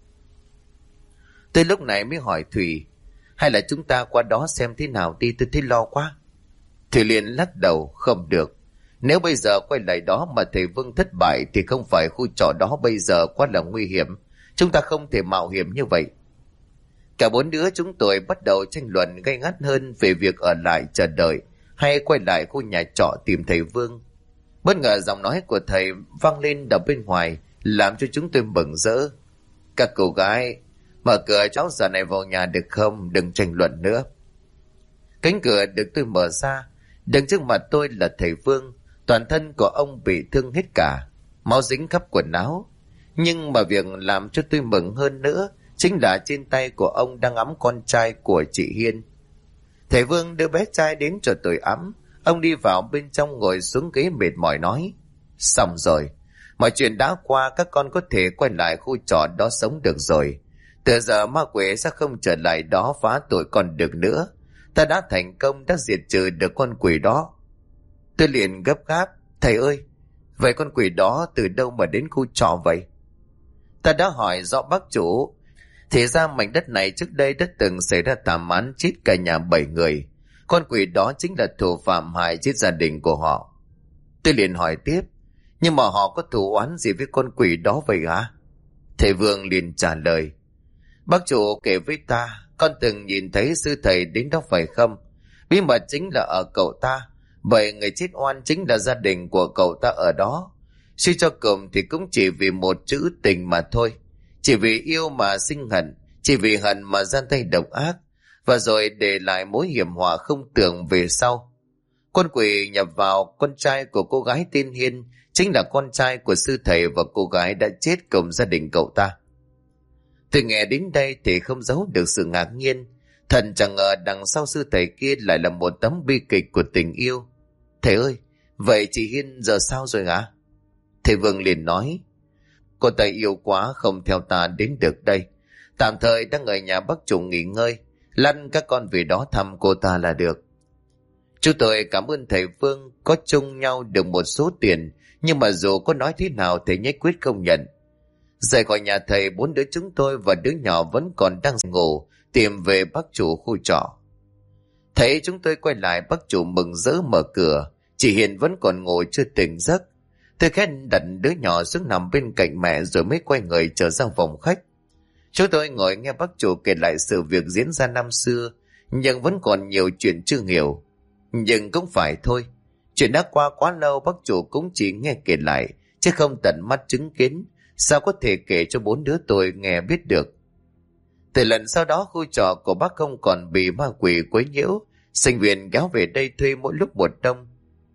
Tôi lúc này mới hỏi Thùy, hay là chúng ta qua đó xem thế nào đi, tôi thấy lo quá. Thùy liền lắc đầu, không được. Nếu bây giờ quay lại đó mà thầy Vương thất bại thì không phải khu trọ đó bây giờ quá là nguy hiểm. Chúng ta không thể mạo hiểm như vậy. Cả 4 đứa chúng tôi bắt đầu tranh luận gay gắt hơn về việc ở lại chờ đợi hay quay lại khu nhà trọ tìm thầy Vương. Bất ngờ giọng nói của thầy vang lên ở bên ngoài làm cho chúng tôi mừng rỡ. Các cô gái, mở cửa cháu giờ này vào nhà được không? Đừng tranh luận nữa. Cánh cửa được tôi mở ra. Đứng trước mặt tôi là thầy Vương. Toàn thân của ông bị thương hết cả, máu dính khắp quần áo. Nhưng mà việc làm cho tôi mừng hơn nữa chính là trên tay của ông đang ẵm con trai của chị Hiên. Thầy Vương đưa bé trai đến cho tôi ẵm. Ông đi vào bên trong ngồi xuống ghế mệt mỏi nói, xong rồi, mọi chuyện đã qua, các con có thể quay lại khu trọ đó sống được rồi. Từ giờ ma quỷ sẽ không trở lại đó phá tội con được nữa. Ta đã thành công, đã diệt trừ được con quỷ đó. Tôi liền gấp gáp, thầy ơi, vậy con quỷ đó từ đâu mà đến khu trọ vậy? Ta đã hỏi rõ bác chủ. Thì ra mảnh đất này trước đây đã từng xảy ra thảm án chết cả nhà 7 người. Con quỷ đó chính là thủ phạm hại chết gia đình của họ. Tôi liền hỏi tiếp, nhưng mà họ có thù oán gì với con quỷ đó vậy hả? Thầy Vương liền trả lời, bác chủ kể với ta, con từng nhìn thấy sư thầy đến đó phải không? Bí mật chính là ở cậu ta, bởi người chết oan chính là gia đình của cậu ta ở đó. Suy cho cùng thì cũng chỉ vì một chữ tình mà thôi. Chỉ vì yêu mà sinh hận, chỉ vì hận mà ra tay độc ác, và rồi để lại mối hiểm họa không tưởng về sau. Con quỷ nhập vào con trai của cô gái tên Hiên, chính là con trai của sư thầy và cô gái đã chết cùng gia đình cậu ta. Tôi nghe đến đây thì không giấu được sự ngạc nhiên. Thần chẳng ngờ đằng sau sư thầy kia lại là một tấm bi kịch của tình yêu. Thầy ơi, vậy chị Hiên giờ sao rồi hả? Thầy Vương liền nói, cô ta yêu quá không theo ta đến được đây. Tạm thời đang ở nhà bác chủ nghỉ ngơi, lăn các con về đó thăm cô ta là được. Chúng tôi cảm ơn thầy Vương, có chung nhau được một số tiền, nhưng mà dù có nói thế nào thầy nhất quyết không nhận. Rời khỏi nhà thầy, 4 đứa chúng tôi và đứa nhỏ vẫn còn đang ngủ, tìm về bác chủ khu trọ. Thấy chúng tôi quay lại, bác chủ mừng rỡ mở cửa, chị Hiền vẫn còn ngủ chưa tỉnh giấc. Tôi khẽ đặt đứa nhỏ xuống nằm bên cạnh mẹ rồi mới quay người trở ra phòng khách. Chúng tôi ngồi nghe bác chủ kể lại sự việc diễn ra năm xưa, nhưng vẫn còn nhiều chuyện chưa hiểu. Nhưng cũng phải thôi, chuyện đã qua quá lâu, bác chủ cũng chỉ nghe kể lại, chứ không tận mắt chứng kiến, sao có thể kể cho 4 đứa tôi nghe biết được. Từ lần sau đó, khu trọ của bác không còn bị ma quỷ quấy nhiễu, sinh viên kéo về đây thuê mỗi lúc một đông.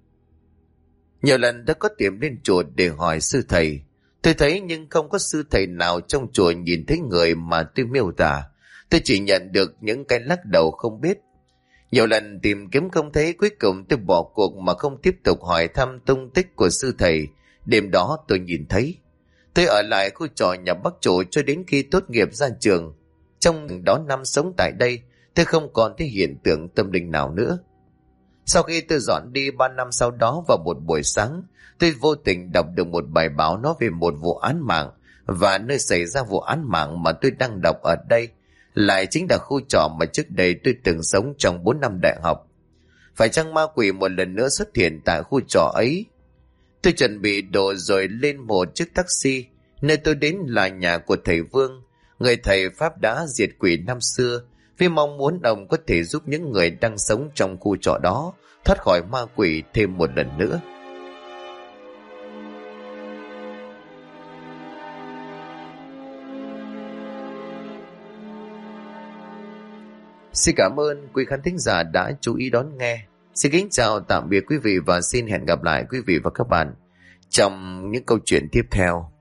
Nhiều lần đã có tìm lên chùa để hỏi sư thầy, tôi thấy nhưng không có sư thầy nào trong chùa nhìn thấy người mà tôi miêu tả. Tôi chỉ nhận được những cái lắc đầu không biết. Nhiều lần tìm kiếm không thấy, cuối cùng tôi bỏ cuộc mà không tiếp tục hỏi thăm tung tích của sư thầy. Đêm đó tôi nhìn thấy. Tôi ở lại khu trọ nhà bác chủ cho đến khi tốt nghiệp ra trường. Trong đó năm sống tại đây, tôi không còn thấy hiện tượng tâm linh nào nữa. Sau khi tôi dọn đi 3 năm sau đó, vào một buổi sáng, tôi vô tình đọc được một bài báo nói về một vụ án mạng, và nơi xảy ra vụ án mạng mà tôi đang đọc ở đây lại chính là khu trọ mà trước đây tôi từng sống trong 4 năm đại học. Phải chăng ma quỷ một lần nữa xuất hiện tại khu trọ ấy? Tôi chuẩn bị đồ rồi lên một chiếc taxi. Nơi tôi đến là nhà của thầy Vương, người thầy Pháp đã diệt quỷ năm xưa, vì mong muốn ông có thể giúp những người đang sống trong khu trọ đó thoát khỏi ma quỷ thêm một lần nữa. Xin cảm ơn quý khán thính giả đã chú ý đón nghe. Xin kính chào tạm biệt quý vị và xin hẹn gặp lại quý vị và các bạn trong những câu chuyện tiếp theo.